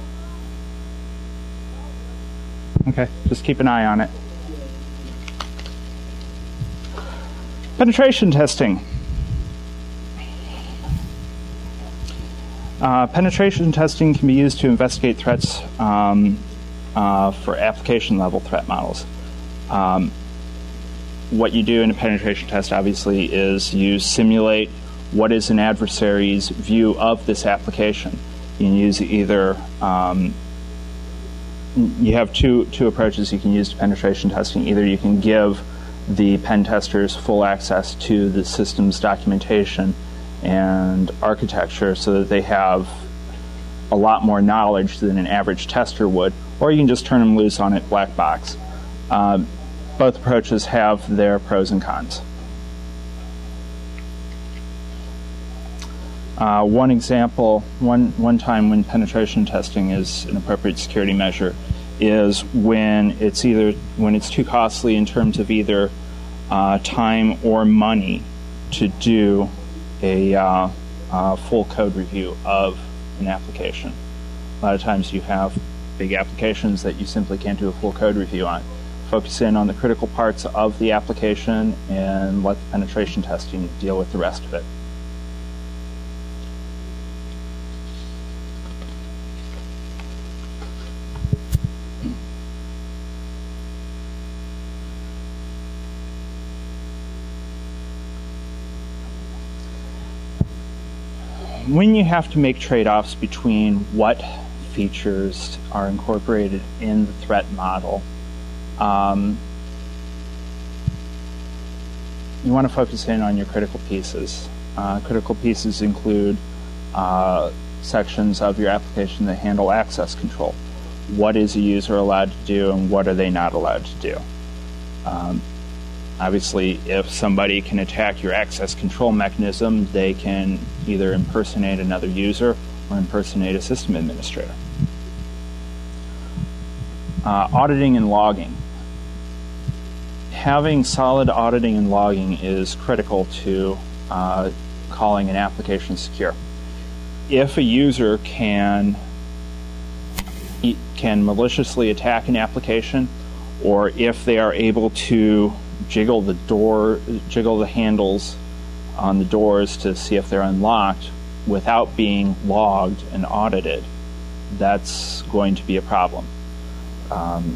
S2: Okay, just keep an eye on it. Penetration testing. Uh, penetration testing can be used to investigate threats um, uh, for application level threat models. Um, what you do in a penetration test, obviously, is you simulate what is an adversary's view of this application. You can use either um, you have two two approaches you can use to penetration testing. Either you can give the pen testers full access to the system's documentation and architecture so that they have a lot more knowledge than an average tester would, or you can just turn them loose on it black box. Um, both approaches have their pros and cons. Uh, one example, one, one time when penetration testing is an appropriate security measure is when it's either when it's too costly in terms of either uh, time or money to do a uh, uh, full code review of an application. A lot of times you have big applications that you simply can't do a full code review on. Focus in on the critical parts of the application and let the penetration testing deal with the rest of it. When you have to make trade-offs between what features are incorporated in the threat model, um, you want to focus in on your critical pieces. Uh, critical pieces include uh, sections of your application that handle access control. What is a user allowed to do and what are they not allowed to do? Um, Obviously, if somebody can attack your access control mechanism, they can either impersonate another user or impersonate a system administrator. Uh, auditing and logging. Having solid auditing and logging is critical to uh, calling an application secure. If a user can, can maliciously attack an application, or if they are able to jiggle the door, jiggle the handles on the doors to see if they're unlocked without being logged and audited, that's going to be a problem. Um,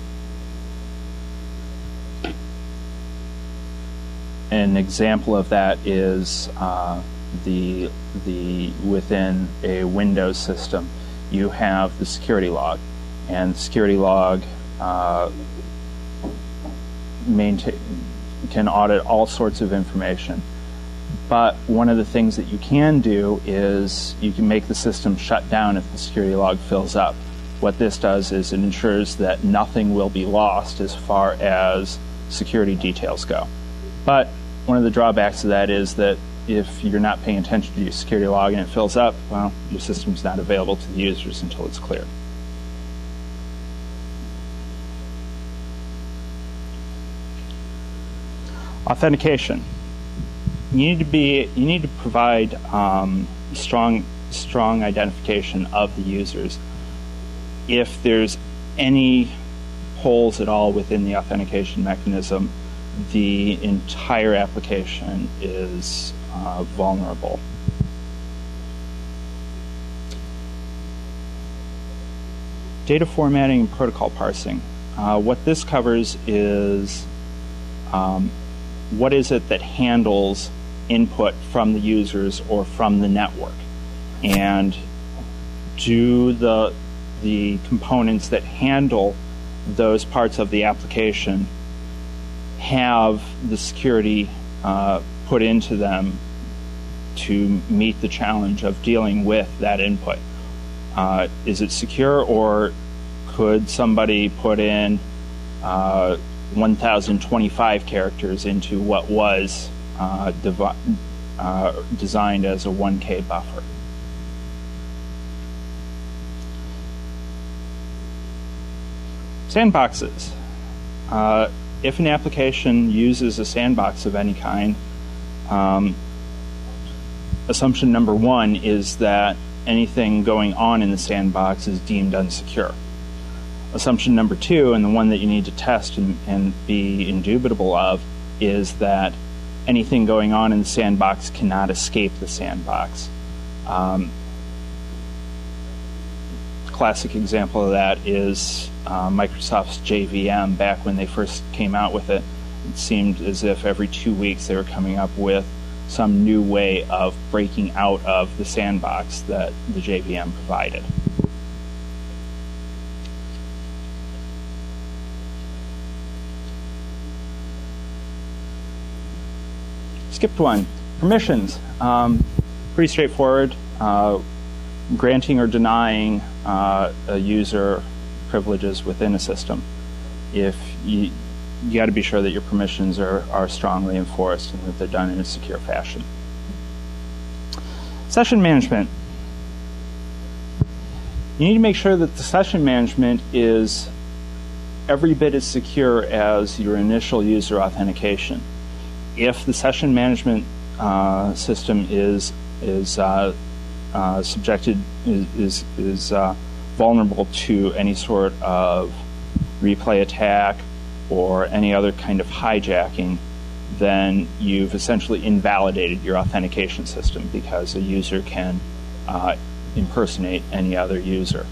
S2: an example of that is uh, the the within a Windows system, you have the security log, and the security log uh, maintain. can audit all sorts of information. But one of the things that you can do is you can make the system shut down if the security log fills up. What this does is it ensures that nothing will be lost as far as security details go. But one of the drawbacks of that is that if you're not paying attention to your security log and it fills up, well, your system's not available to the users until it's cleared. Authentication. you need to be you need to provide um, strong strong identification of the users. If there's any holes at all within the authentication mechanism, the entire application is uh, vulnerable. Data formatting and protocol parsing. Uh, what this covers is um, what is it that handles input from the users or from the network, and do the the components that handle those parts of the application have the security uh, put into them to meet the challenge of dealing with that input. Uh, is it secure, or could somebody put in uh, one thousand twenty-five characters into what was uh, devi- uh, designed as a one K buffer? Sandboxes. Uh, if an application uses a sandbox of any kind, um, assumption number one is that anything going on in the sandbox is deemed unsecure. Assumption number two, and the one that you need to test and, and be indubitable of, is that anything going on in the sandbox cannot escape the sandbox. Um, classic example of that is uh, Microsoft's J V M. Back when they first came out with it, it seemed as if every two weeks they were coming up with some new way of breaking out of the sandbox that the J V M provided. Skipped one. Permissions. Um, pretty straightforward. Uh, granting or denying uh, a user privileges within a system. If you, you got to be sure that your permissions are, are strongly enforced and that they're done in a secure fashion. Session management. You need to make sure that the session management is every bit as secure as your initial user authentication. If the session management uh, system is is uh, uh, subjected is is, is uh, vulnerable to any sort of replay attack or any other kind of hijacking, then you've essentially invalidated your authentication system, because a user can uh, impersonate any other user.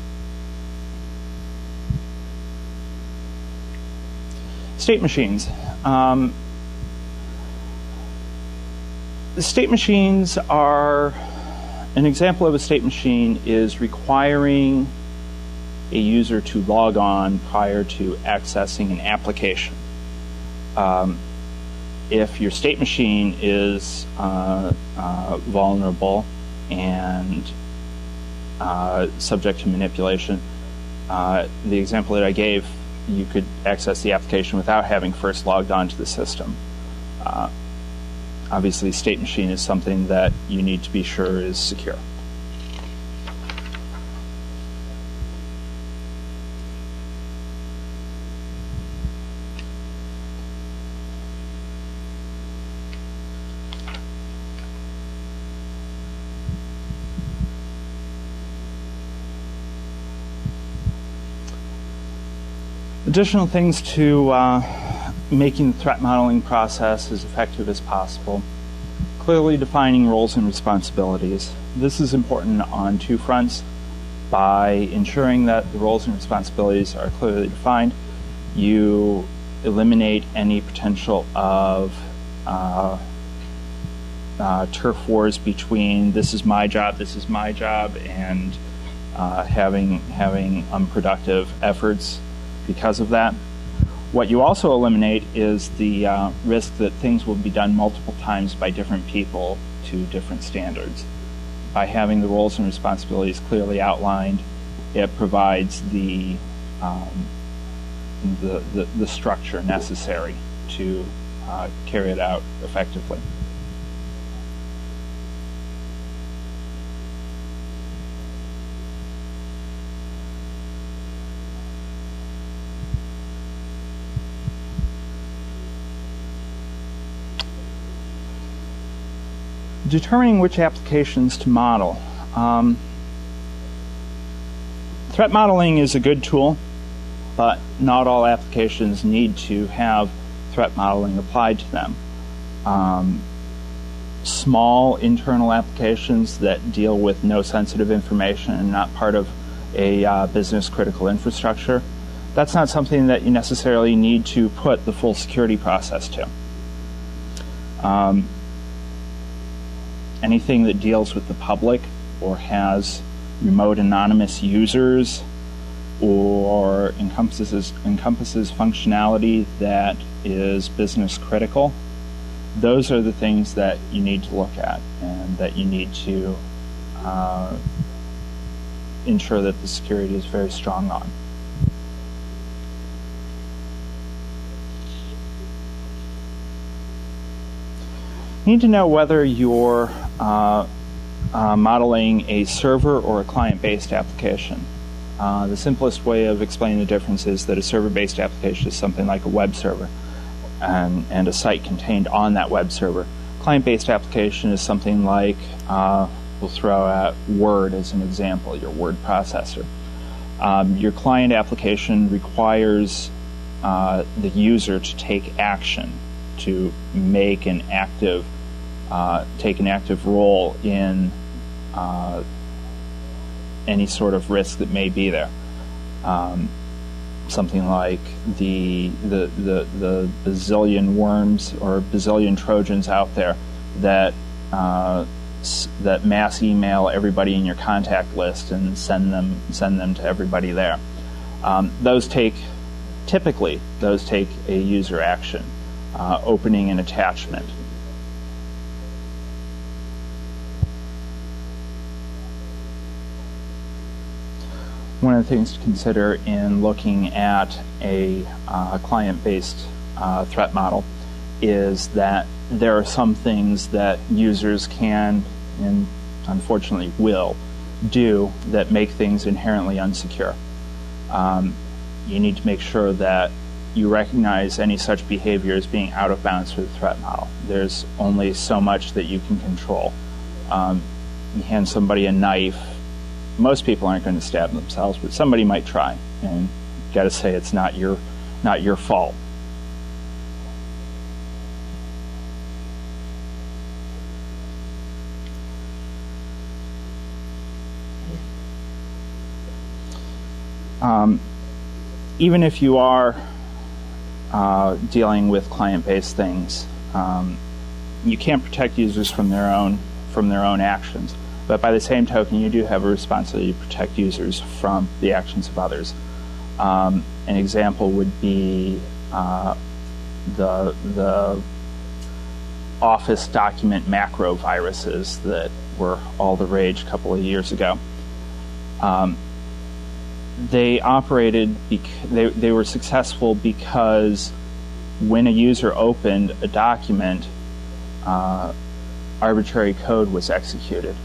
S2: State machines. Um, The state machines are, an example of a state machine is requiring a user to log on prior to accessing an application. Um, if your state machine is uh, uh, vulnerable and uh, subject to manipulation, uh, the example that I gave, you could access the application without having first logged on to the system. Uh, Obviously, state machine is something that you need to be sure is secure. Additional things to uh, making the threat modeling process as effective as possible. Clearly defining roles and responsibilities. This is important on two fronts. By ensuring that the roles and responsibilities are clearly defined, you eliminate any potential of uh, uh, turf wars between this is my job, this is my job, and uh, having, having unproductive efforts because of that. What you also eliminate is the uh, risk that things will be done multiple times by different people to different standards. By having the roles and responsibilities clearly outlined, it provides the, um, the, the, the structure necessary to uh, carry it out effectively. Determining which applications to model. Um, threat modeling is a good tool, but not all applications need to have threat modeling applied to them. Um, small internal applications that deal with no sensitive information and not part of a uh, business critical infrastructure, that's not something that you necessarily need to put the full security process to. Um, anything that deals with the public or has remote anonymous users or encompasses encompasses functionality that is business critical, those are the things that you need to look at and that you need to uh, ensure that the security is very strong on. You need to know whether you're uh, uh, modeling a server or a client-based application. Uh, the simplest way of explaining the difference is that a server-based application is something like a web server and, and a site contained on that web server. Client-based application is something like, uh, we'll throw out Word as an example, your word processor. Um, your client application requires uh, the user to take action, to make an active, uh, take an active role in uh, any sort of risk that may be there. Um, something like the, the the the bazillion worms or bazillion Trojans out there that uh, s that mass email everybody in your contact list and send them send them to everybody there. Um, those take typically those take a user action, uh, opening an attachment. One of the things to consider in looking at a uh, client-based uh, threat model is that there are some things that users can, and unfortunately will, do that make things inherently unsecure. Um, you need to make sure that you recognize any such behavior as being out of bounds for the threat model. There's only so much that you can control. Um, you hand somebody a knife. Most people aren't going to stab themselves, but somebody might try, and you've got to say it's not your, not your fault. Um, even if you are uh, dealing with client-based things, um, you can't protect users from their own from their own actions. But by the same token, you do have a responsibility to protect users from the actions of others. Um, an example would be uh, the, the Office document macro viruses that were all the rage a couple of years ago. Um, they operated, bec they, they were successful because when a user opened a document, uh, arbitrary code was executed.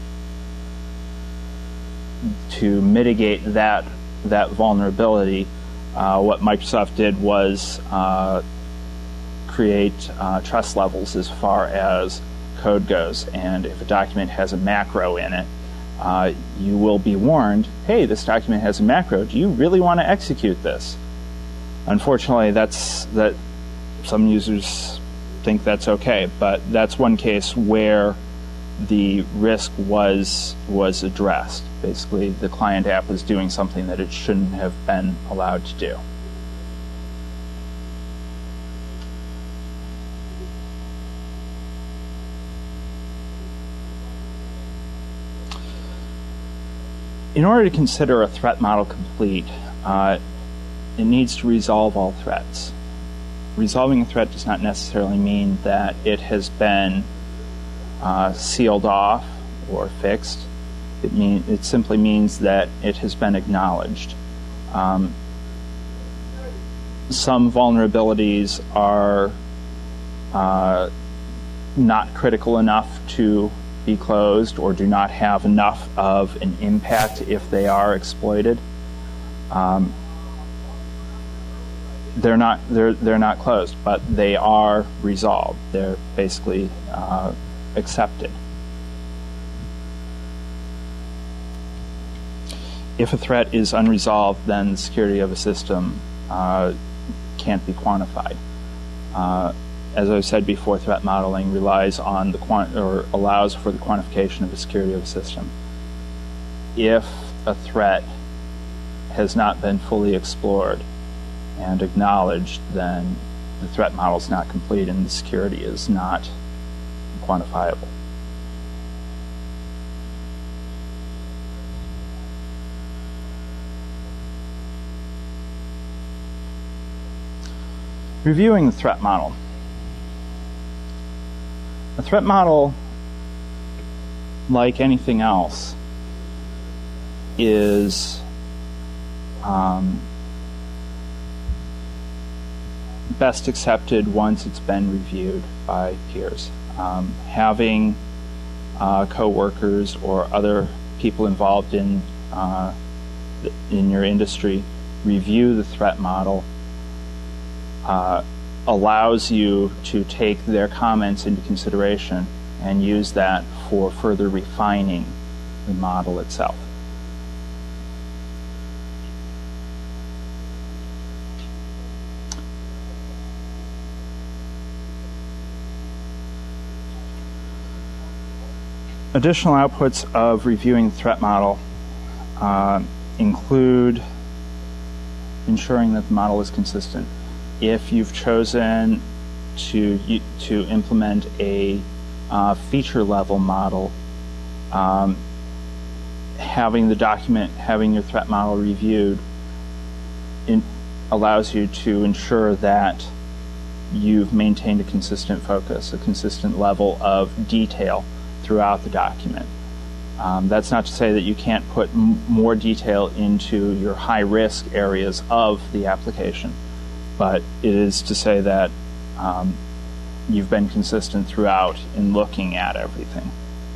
S2: To mitigate that that vulnerability, uh, what Microsoft did was uh, create uh, trust levels as far as code goes. And if a document has a macro in it, uh, you will be warned, hey, this document has a macro. Do you really want to execute this? Unfortunately, that's that. Some users think that's okay, but that's one case where the risk was was addressed. Basically, the client app was doing something that it shouldn't have been allowed to do. In order to consider a threat model complete, uh, it needs to resolve all threats. Resolving a threat does not necessarily mean that it has been uh, sealed off or fixed. It, mean, it simply means that it has been acknowledged. Um, some vulnerabilities are uh, not critical enough to be closed or do not have enough of an impact if they are exploited. Um, they're not they're they're not closed, but they are resolved. They're basically uh, accepted. If a threat is unresolved, then the security of a system uh, can't be quantified. Uh, as I said before, threat modeling relies on the quant or allows for the quantification of the security of a system. If a threat has not been fully explored and acknowledged, then the threat model is not complete and the security is not quantifiable. Reviewing the threat model. A threat model, like anything else, is um, best accepted once it's been reviewed by peers. Um, having uh, co-workers or other people involved in uh, in your industry review the threat model uh, allows you to take their comments into consideration and use that for further refining the model itself. Additional outputs of reviewing the threat model uh, include ensuring that the model is consistent. If you've chosen to to implement a uh, feature level model, um, having the document, having your threat model reviewed, in, allows you to ensure that you've maintained a consistent focus, a consistent level of detail throughout the document. Um, that's not to say that you can't put m more detail into your high-risk areas of the application, but it is to say that um, you've been consistent throughout in looking at everything.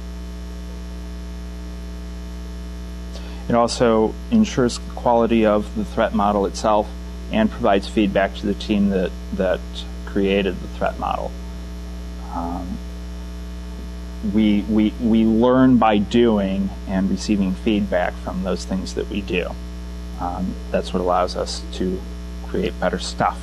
S2: It also ensures the quality of the threat model itself and provides feedback to the team that, that created the threat model. Um, We, we, we learn by doing and receiving feedback from those things that we do. Um, that's what allows us to create better stuff.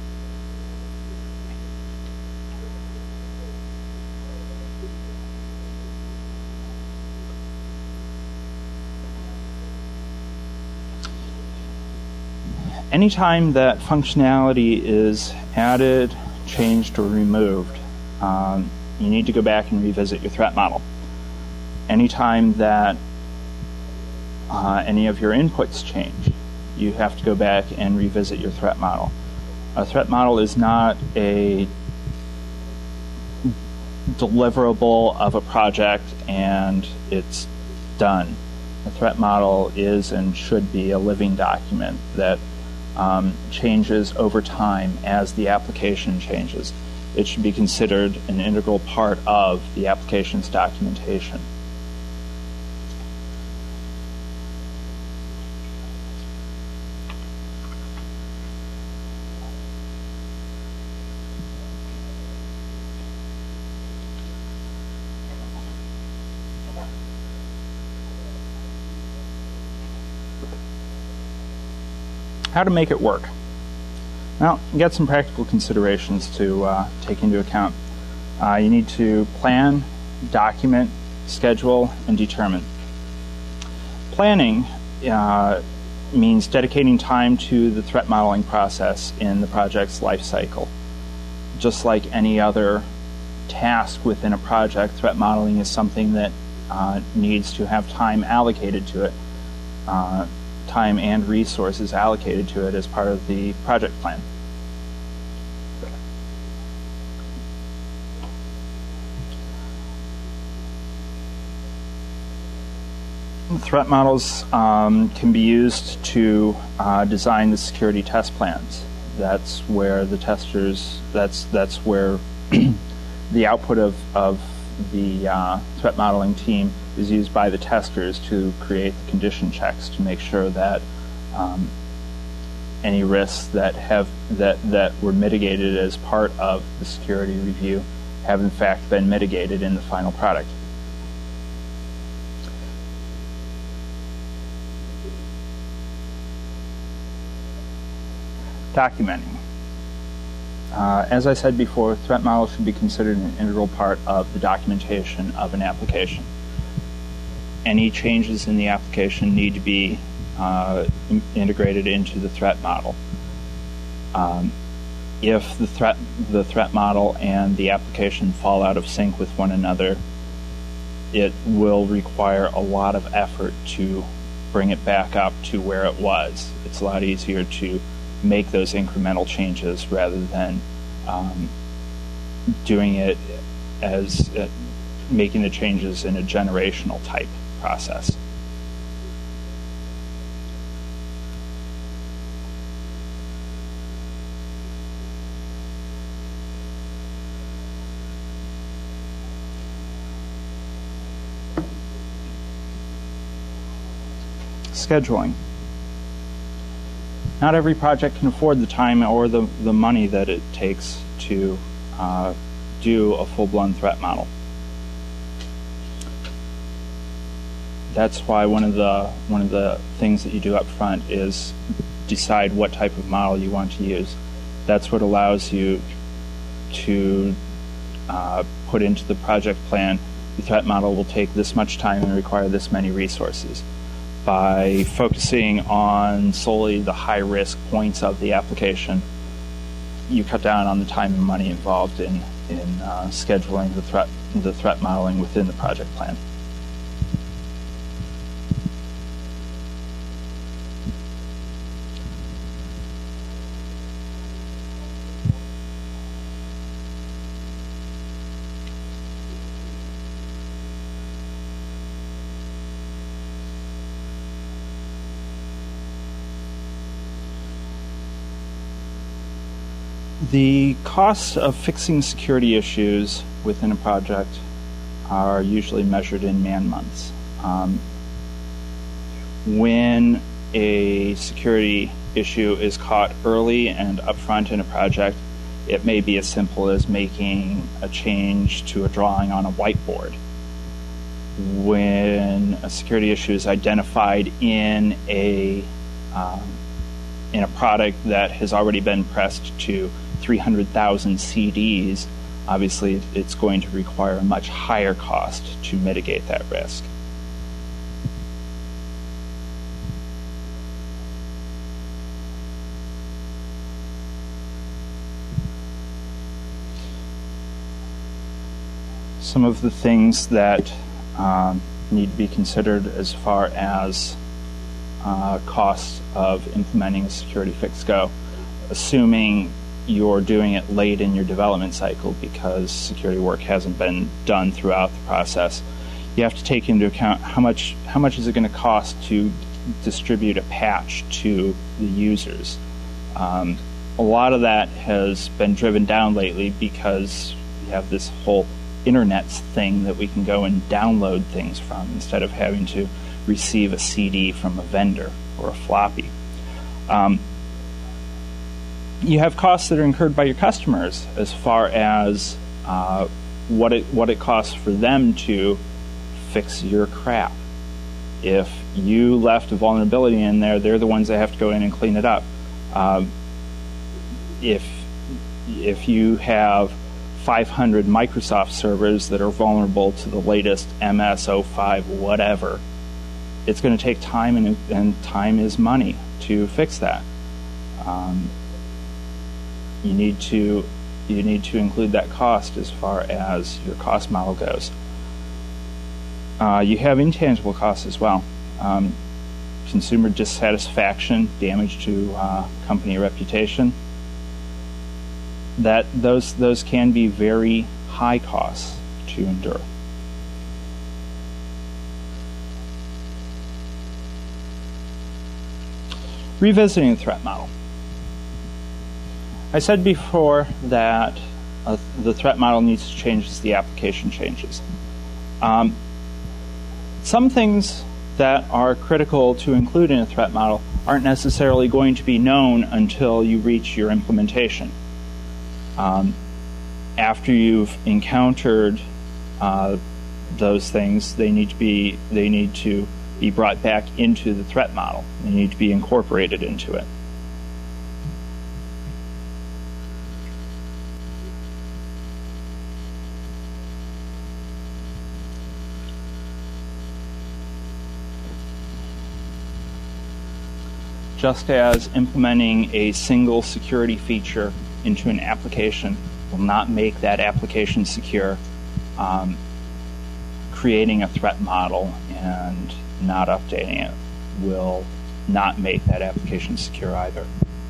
S2: Anytime that functionality is added, changed, or removed, um, you need to go back and revisit your threat model. Anytime that uh, any of your inputs change, you have to go back and revisit your threat model. A threat model is not a deliverable of a project and it's done. A threat model is and should be a living document that um, changes over time as the application changes. It should be considered an integral part of the application's documentation. How to make it work. Now, you got some practical considerations to uh, take into account. Uh, you need to plan, document, schedule, and determine. Planning uh, means dedicating time to the threat modeling process in the project's life cycle. Just like any other task within a project, threat modeling is something that uh, needs to have time allocated to it, uh, time and resources allocated to it as part of the project plan. Threat models um, can be used to uh, design the security test plans. That's where the testers, that's, that's where the output of, of the uh, threat modeling team is used by the testers to create the condition checks to make sure that um, any risks that have that, that were mitigated as part of the security review have in fact been mitigated in the final product. Documenting. Uh, as I said before, threat model should be considered an integral part of the documentation of an application. Any changes in the application need to be uh, in integrated into the threat model. Um, if the threat, the threat model and the application fall out of sync with one another, it will require a lot of effort to bring it back up to where it was. It's a lot easier to make those incremental changes rather than um, doing it as uh, making the changes in a generational type process. Scheduling. Not every project can afford the time or the, the money that it takes to uh, do a full-blown threat model. That's why one of the one of the things that you do up front is decide what type of model you want to use. That's what allows you to uh, put into the project plan, the threat model will take this much time and require this many resources. By focusing on solely the high-risk points of the application, you cut down on the time and money involved in, in uh, scheduling the threat, the threat modeling within the project plan. The costs of fixing security issues within a project are usually measured in man-months. Um, when a security issue is caught early and upfront in a project, it may be as simple as making a change to a drawing on a whiteboard. When a security issue is identified in a um, in a product that has already been pressed to three hundred thousand C Ds, obviously it's going to require a much higher cost to mitigate that risk. Some of the things that um, need to be considered as far as uh, costs of implementing a security fix go, assuming you're doing it late in your development cycle because security work hasn't been done throughout the process. You have to take into account how much how much is it going to cost to distribute a patch to the users. Um, a lot of that has been driven down lately because we have this whole internet thing that we can go and download things from instead of having to receive a C D from a vendor or a floppy. Um, You have costs that are incurred by your customers as far as uh, what it what it costs for them to fix your crap. If you left a vulnerability in there, they're the ones that have to go in and clean it up. Um, if if you have five hundred Microsoft servers that are vulnerable to the latest M S oh five whatever, it's going to take time, and, and time is money to fix that. Um, You need to you need to include that cost as far as your cost model goes. Uh, you have intangible costs as well. Um, consumer dissatisfaction, damage to uh, company reputation. That those those can be very high costs to endure. Revisiting the threat model. I said before that uh, the threat model needs to change as the application changes. Um, some things that are critical to include in a threat model aren't necessarily going to be known until you reach your implementation. Um, after you've encountered uh, those things, they need to be they need to be brought back into the threat model. They need to be incorporated into it. Just as implementing a single security feature into an application will not make that application secure, um, creating a threat model and not updating it will not make that application secure either.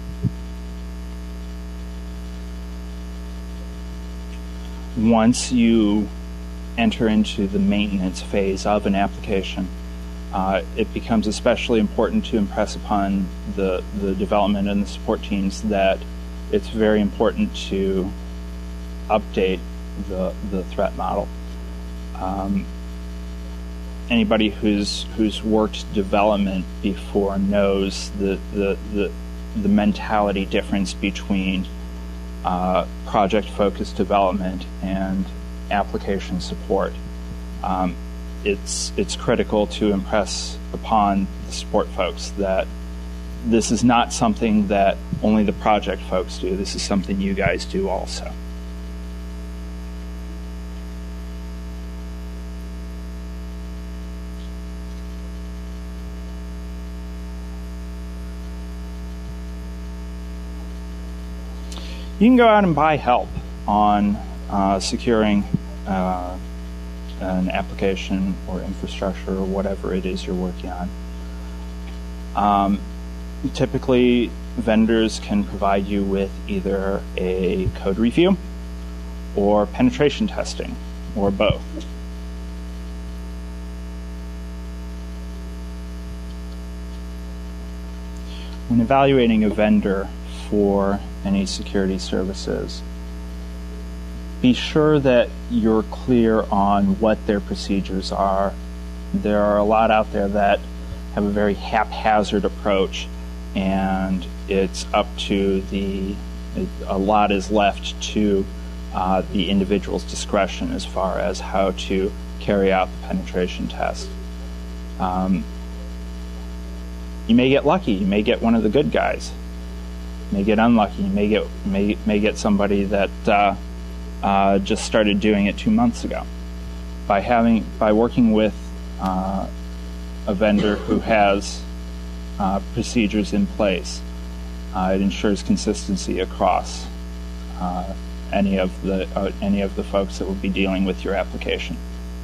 S2: Once you enter into the maintenance phase of an application, Uh, it becomes especially important to impress upon the, the development and the support teams that it's very important to update the, the threat model. Um, anybody who's who's worked development before knows the, the, the, the mentality difference between uh, project-focused development and application support. Um, It's it's critical to impress upon the support folks that this is not something that only the project folks do. This is something you guys do also. You can go out and buy help on uh, securing uh, an application or infrastructure or whatever it is you're working on. Um, typically, vendors can provide you with either a code review or penetration testing, or both. When evaluating a vendor for any security services, be sure that you're clear on what their procedures are. There are a lot out there that have a very haphazard approach, and it's up to the, a lot is left to uh, the individual's discretion as far as how to carry out the penetration test. Um, you may get lucky, you may get one of the good guys. You may get unlucky, you may get, may, may get somebody that uh, Uh, just started doing it two months ago. By having, by working with uh, a vendor who has uh, procedures in place, uh, it ensures consistency across uh, any of the uh, any of the folks that will be dealing with your application.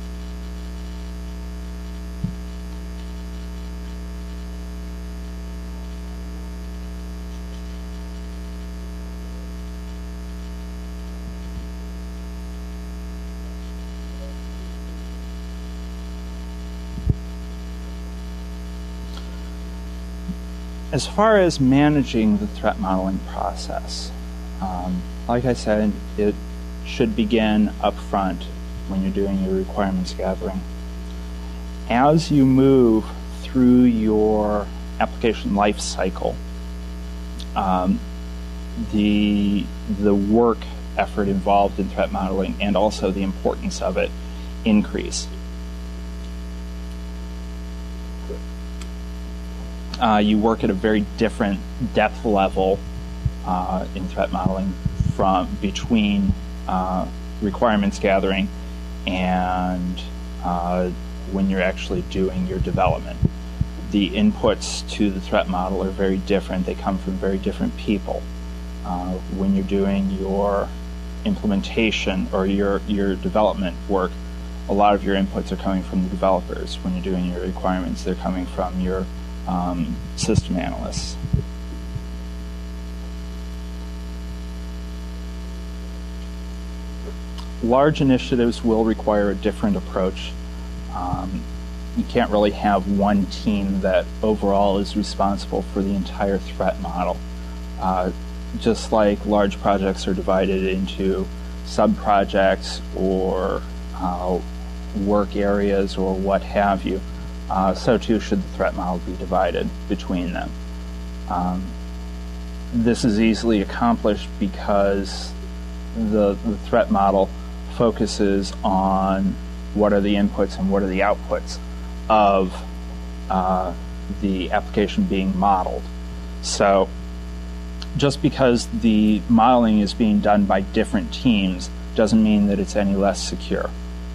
S2: As far as managing the threat modeling process, um, like I said, it should begin up front when you're doing your requirements gathering. As you move through your application life cycle, um, the, the work effort involved in threat modeling and also the importance of it increase. Uh, you work at a very different depth level uh, in threat modeling from between uh, requirements gathering and uh, when you're actually doing your development. The inputs to the threat model are very different. They come from very different people. Uh, when you're doing your implementation or your, your development work, a lot of your inputs are coming from the developers. When you're doing your requirements, they're coming from your Um, system analysts. Large initiatives will require a different approach. Um, you can't really have one team that overall is responsible for the entire threat model. Uh, just like large projects are divided into sub-projects or uh, work areas or what have you, Uh, so too should the threat model be divided between them. Um, this is easily accomplished because the, the threat model focuses on what are the inputs and what are the outputs of uh, the application being modeled. So just because the modeling is being done by different teams doesn't mean that it's any less secure.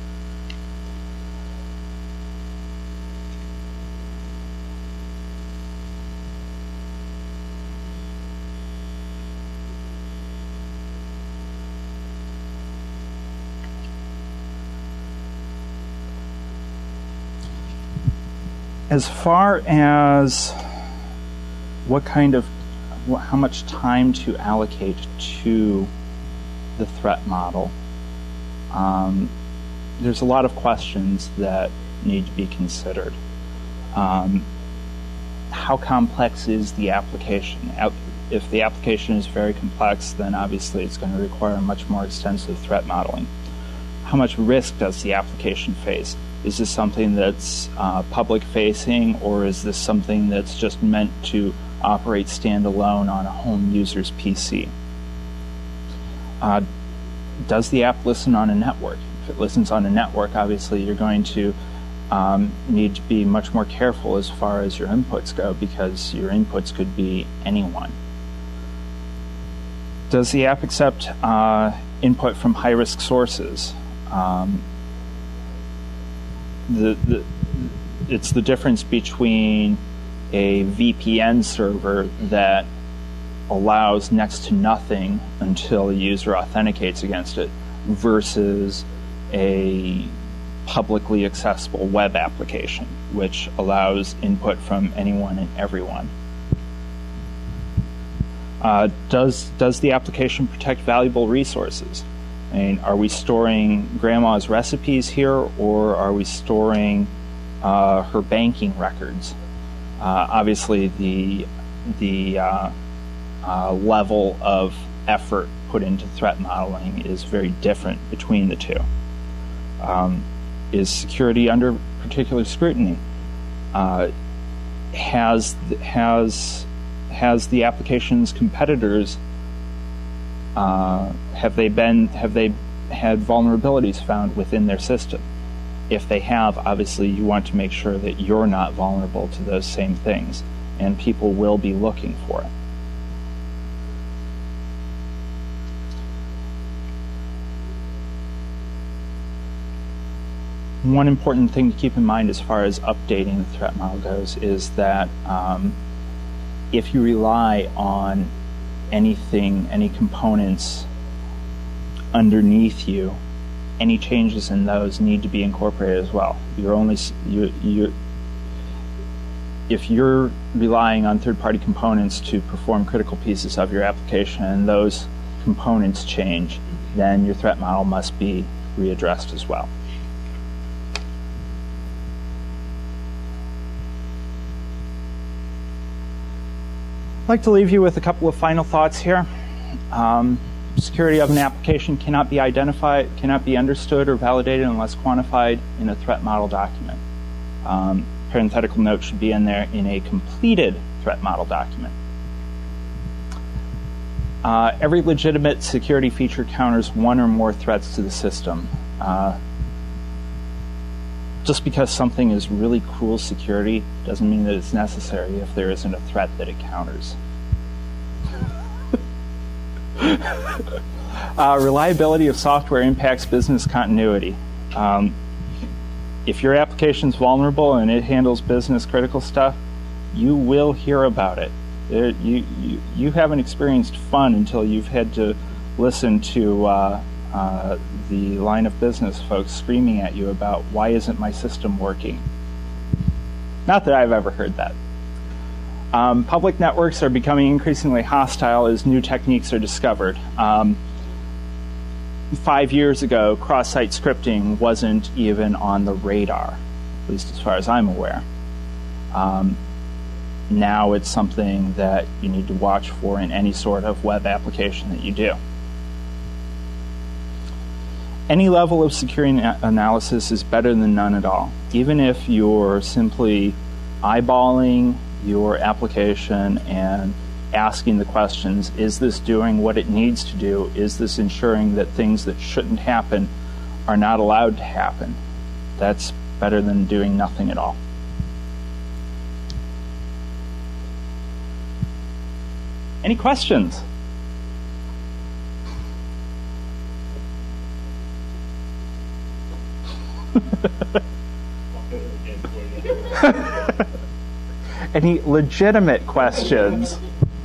S2: As far as what kind of, how much time to allocate to the threat model, um, there's a lot of questions that need to be considered. Um, how complex is the application? If the application is very complex, then obviously it's going to require much more extensive threat modeling. How much risk does the application face? Is this something that's uh, public-facing, or is this something that's just meant to operate standalone on a home user's P C? Uh, does the app listen on a network? If it listens on a network, obviously you're going to um, need to be much more careful as far as your inputs go, because your inputs could be anyone. Does the app accept uh, input from high-risk sources? Um, The, the, it's the difference between a V P N server that allows next to nothing until a user authenticates against it versus a publicly accessible web application, which allows input from anyone and everyone. Uh, does, does the application protect valuable resources? I mean, are we storing grandma's recipes here, or are we storing uh, her banking records? Uh, obviously, the the uh, uh, level of effort put into threat modeling is very different between the two. Um, is security under particular scrutiny? Uh, has has has the application's competitors Uh, have they been have they had vulnerabilities found within their system? If they have, obviously you want to make sure that you're not vulnerable to those same things, and people will be looking for it. One important thing to keep in mind as far as updating the threat model goes is that um, if you rely on anything, any components underneath you, any changes in those need to be incorporated as well. You're only you you if you're relying on third-party components to perform critical pieces of your application and those components change, then your threat model must be readdressed as well. I'd like to leave you with a couple of final thoughts here. Um, security of an application cannot be identified, cannot be understood or validated unless quantified in a threat model document. Um, parenthetical note should be in there in a completed threat model document. Uh, every legitimate security feature counters one or more threats to the system. Uh, just because something is really cool security doesn't mean that it's necessary if there isn't a threat that it counters. uh, reliability of software impacts business continuity. Um, if your application's vulnerable and it handles business critical stuff, you will hear about it. It you, you, you haven't experienced fun until you've had to listen to uh, uh, the line of business folks screaming at you about, why isn't my system working? Not that I've ever heard that. Um, public networks are becoming increasingly hostile as new techniques are discovered. Um, five years ago, cross-site scripting wasn't even on the radar, at least as far as I'm aware. Um, now it's something that you need to watch for in any sort of web application that you do. Any level of security analysis is better than none at all. Even if you're simply eyeballing your application and asking the questions, is this doing what it needs to do? Is this ensuring that things that shouldn't happen are not allowed to happen? That's better than doing nothing at all. Any questions? Any legitimate questions?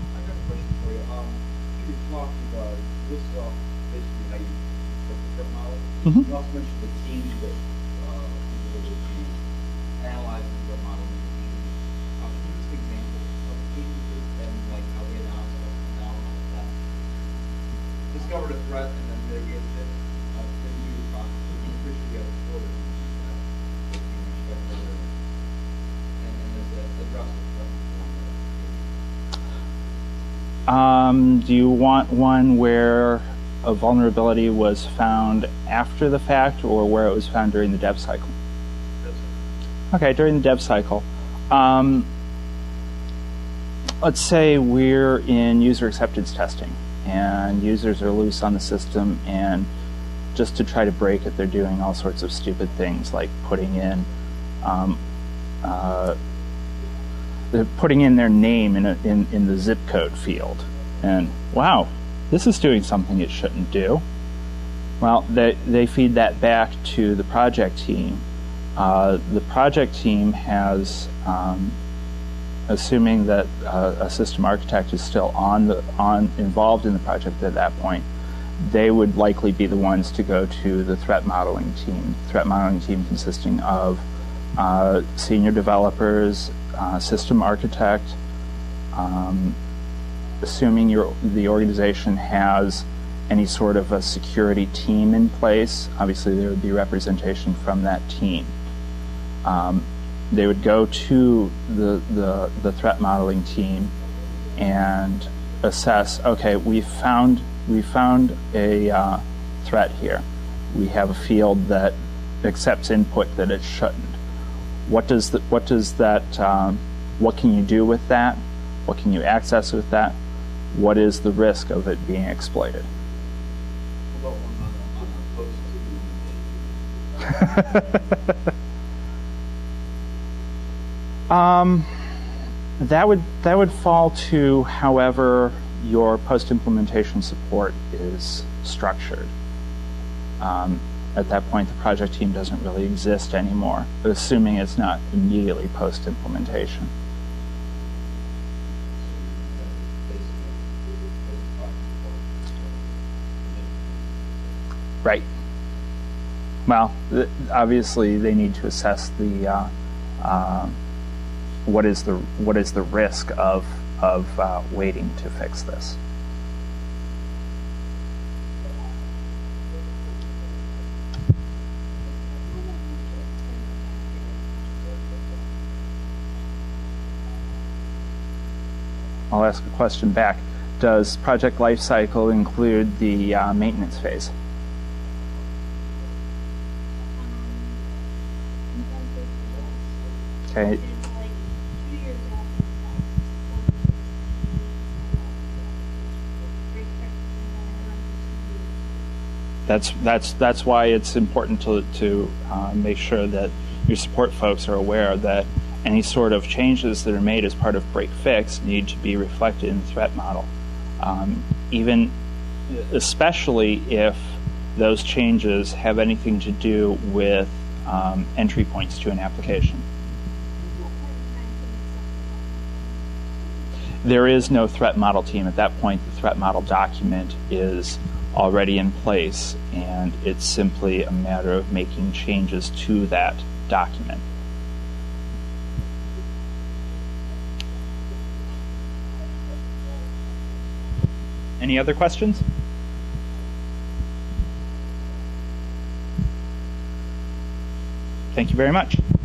S2: Mm-hmm.
S1: You also mentioned the teams that uh, people that would be analyzing the threat model. Um, can you give us an example of teams and like how they analyze now that discovered a threat and then mitigated it? Uh, can you talk? I'm pretty sure you have a order that you respect further and then there's the address of threat.
S2: Um, do you want one where a vulnerability was found after the fact or where it was found during the dev cycle? Okay, during the dev cycle. Um, let's say we're in user acceptance testing and users are loose on the system, and just to try to break it, they're doing all sorts of stupid things like putting in um, uh, they're putting in their name in, a, in, in the zip code field. And wow, this is doing something it shouldn't do. Well, they, they feed that back to the project team. Uh, the project team has, um, assuming that uh, a system architect is still on the on involved in the project at that point, they would likely be the ones to go to the threat modeling team. Threat modeling team consisting of uh, senior developers, uh, system architect, um, assuming your, the organization has any sort of a security team in place, obviously there would be representation from that team. Um, they would go to the, the, the threat modeling team and assess, okay, we found, we found a uh, threat here. We have a field that accepts input that it shouldn't. What does, the, what does that, um, what can you do with that? What can you access with that? What is the risk of it being exploited? um, that would that would fall to however your post-implementation support is structured. Um, at that point, the project team doesn't really exist anymore, assuming it's not immediately post-implementation. Right. Well, th obviously they need to assess the uh, uh, what is the what is the risk of of uh, waiting to fix this. I'll ask a question back. Does project lifecycle include the uh, maintenance phase? Okay. That's that's that's why it's important to to uh, make sure that your support folks are aware that any sort of changes that are made as part of break fix need to be reflected in the threat model, um, even especially if those changes have anything to do with um, entry points to an application. There is no threat model team. At that point, the threat model document is already in place, and it's simply a matter of making changes to that document. Any other questions? Thank you very much.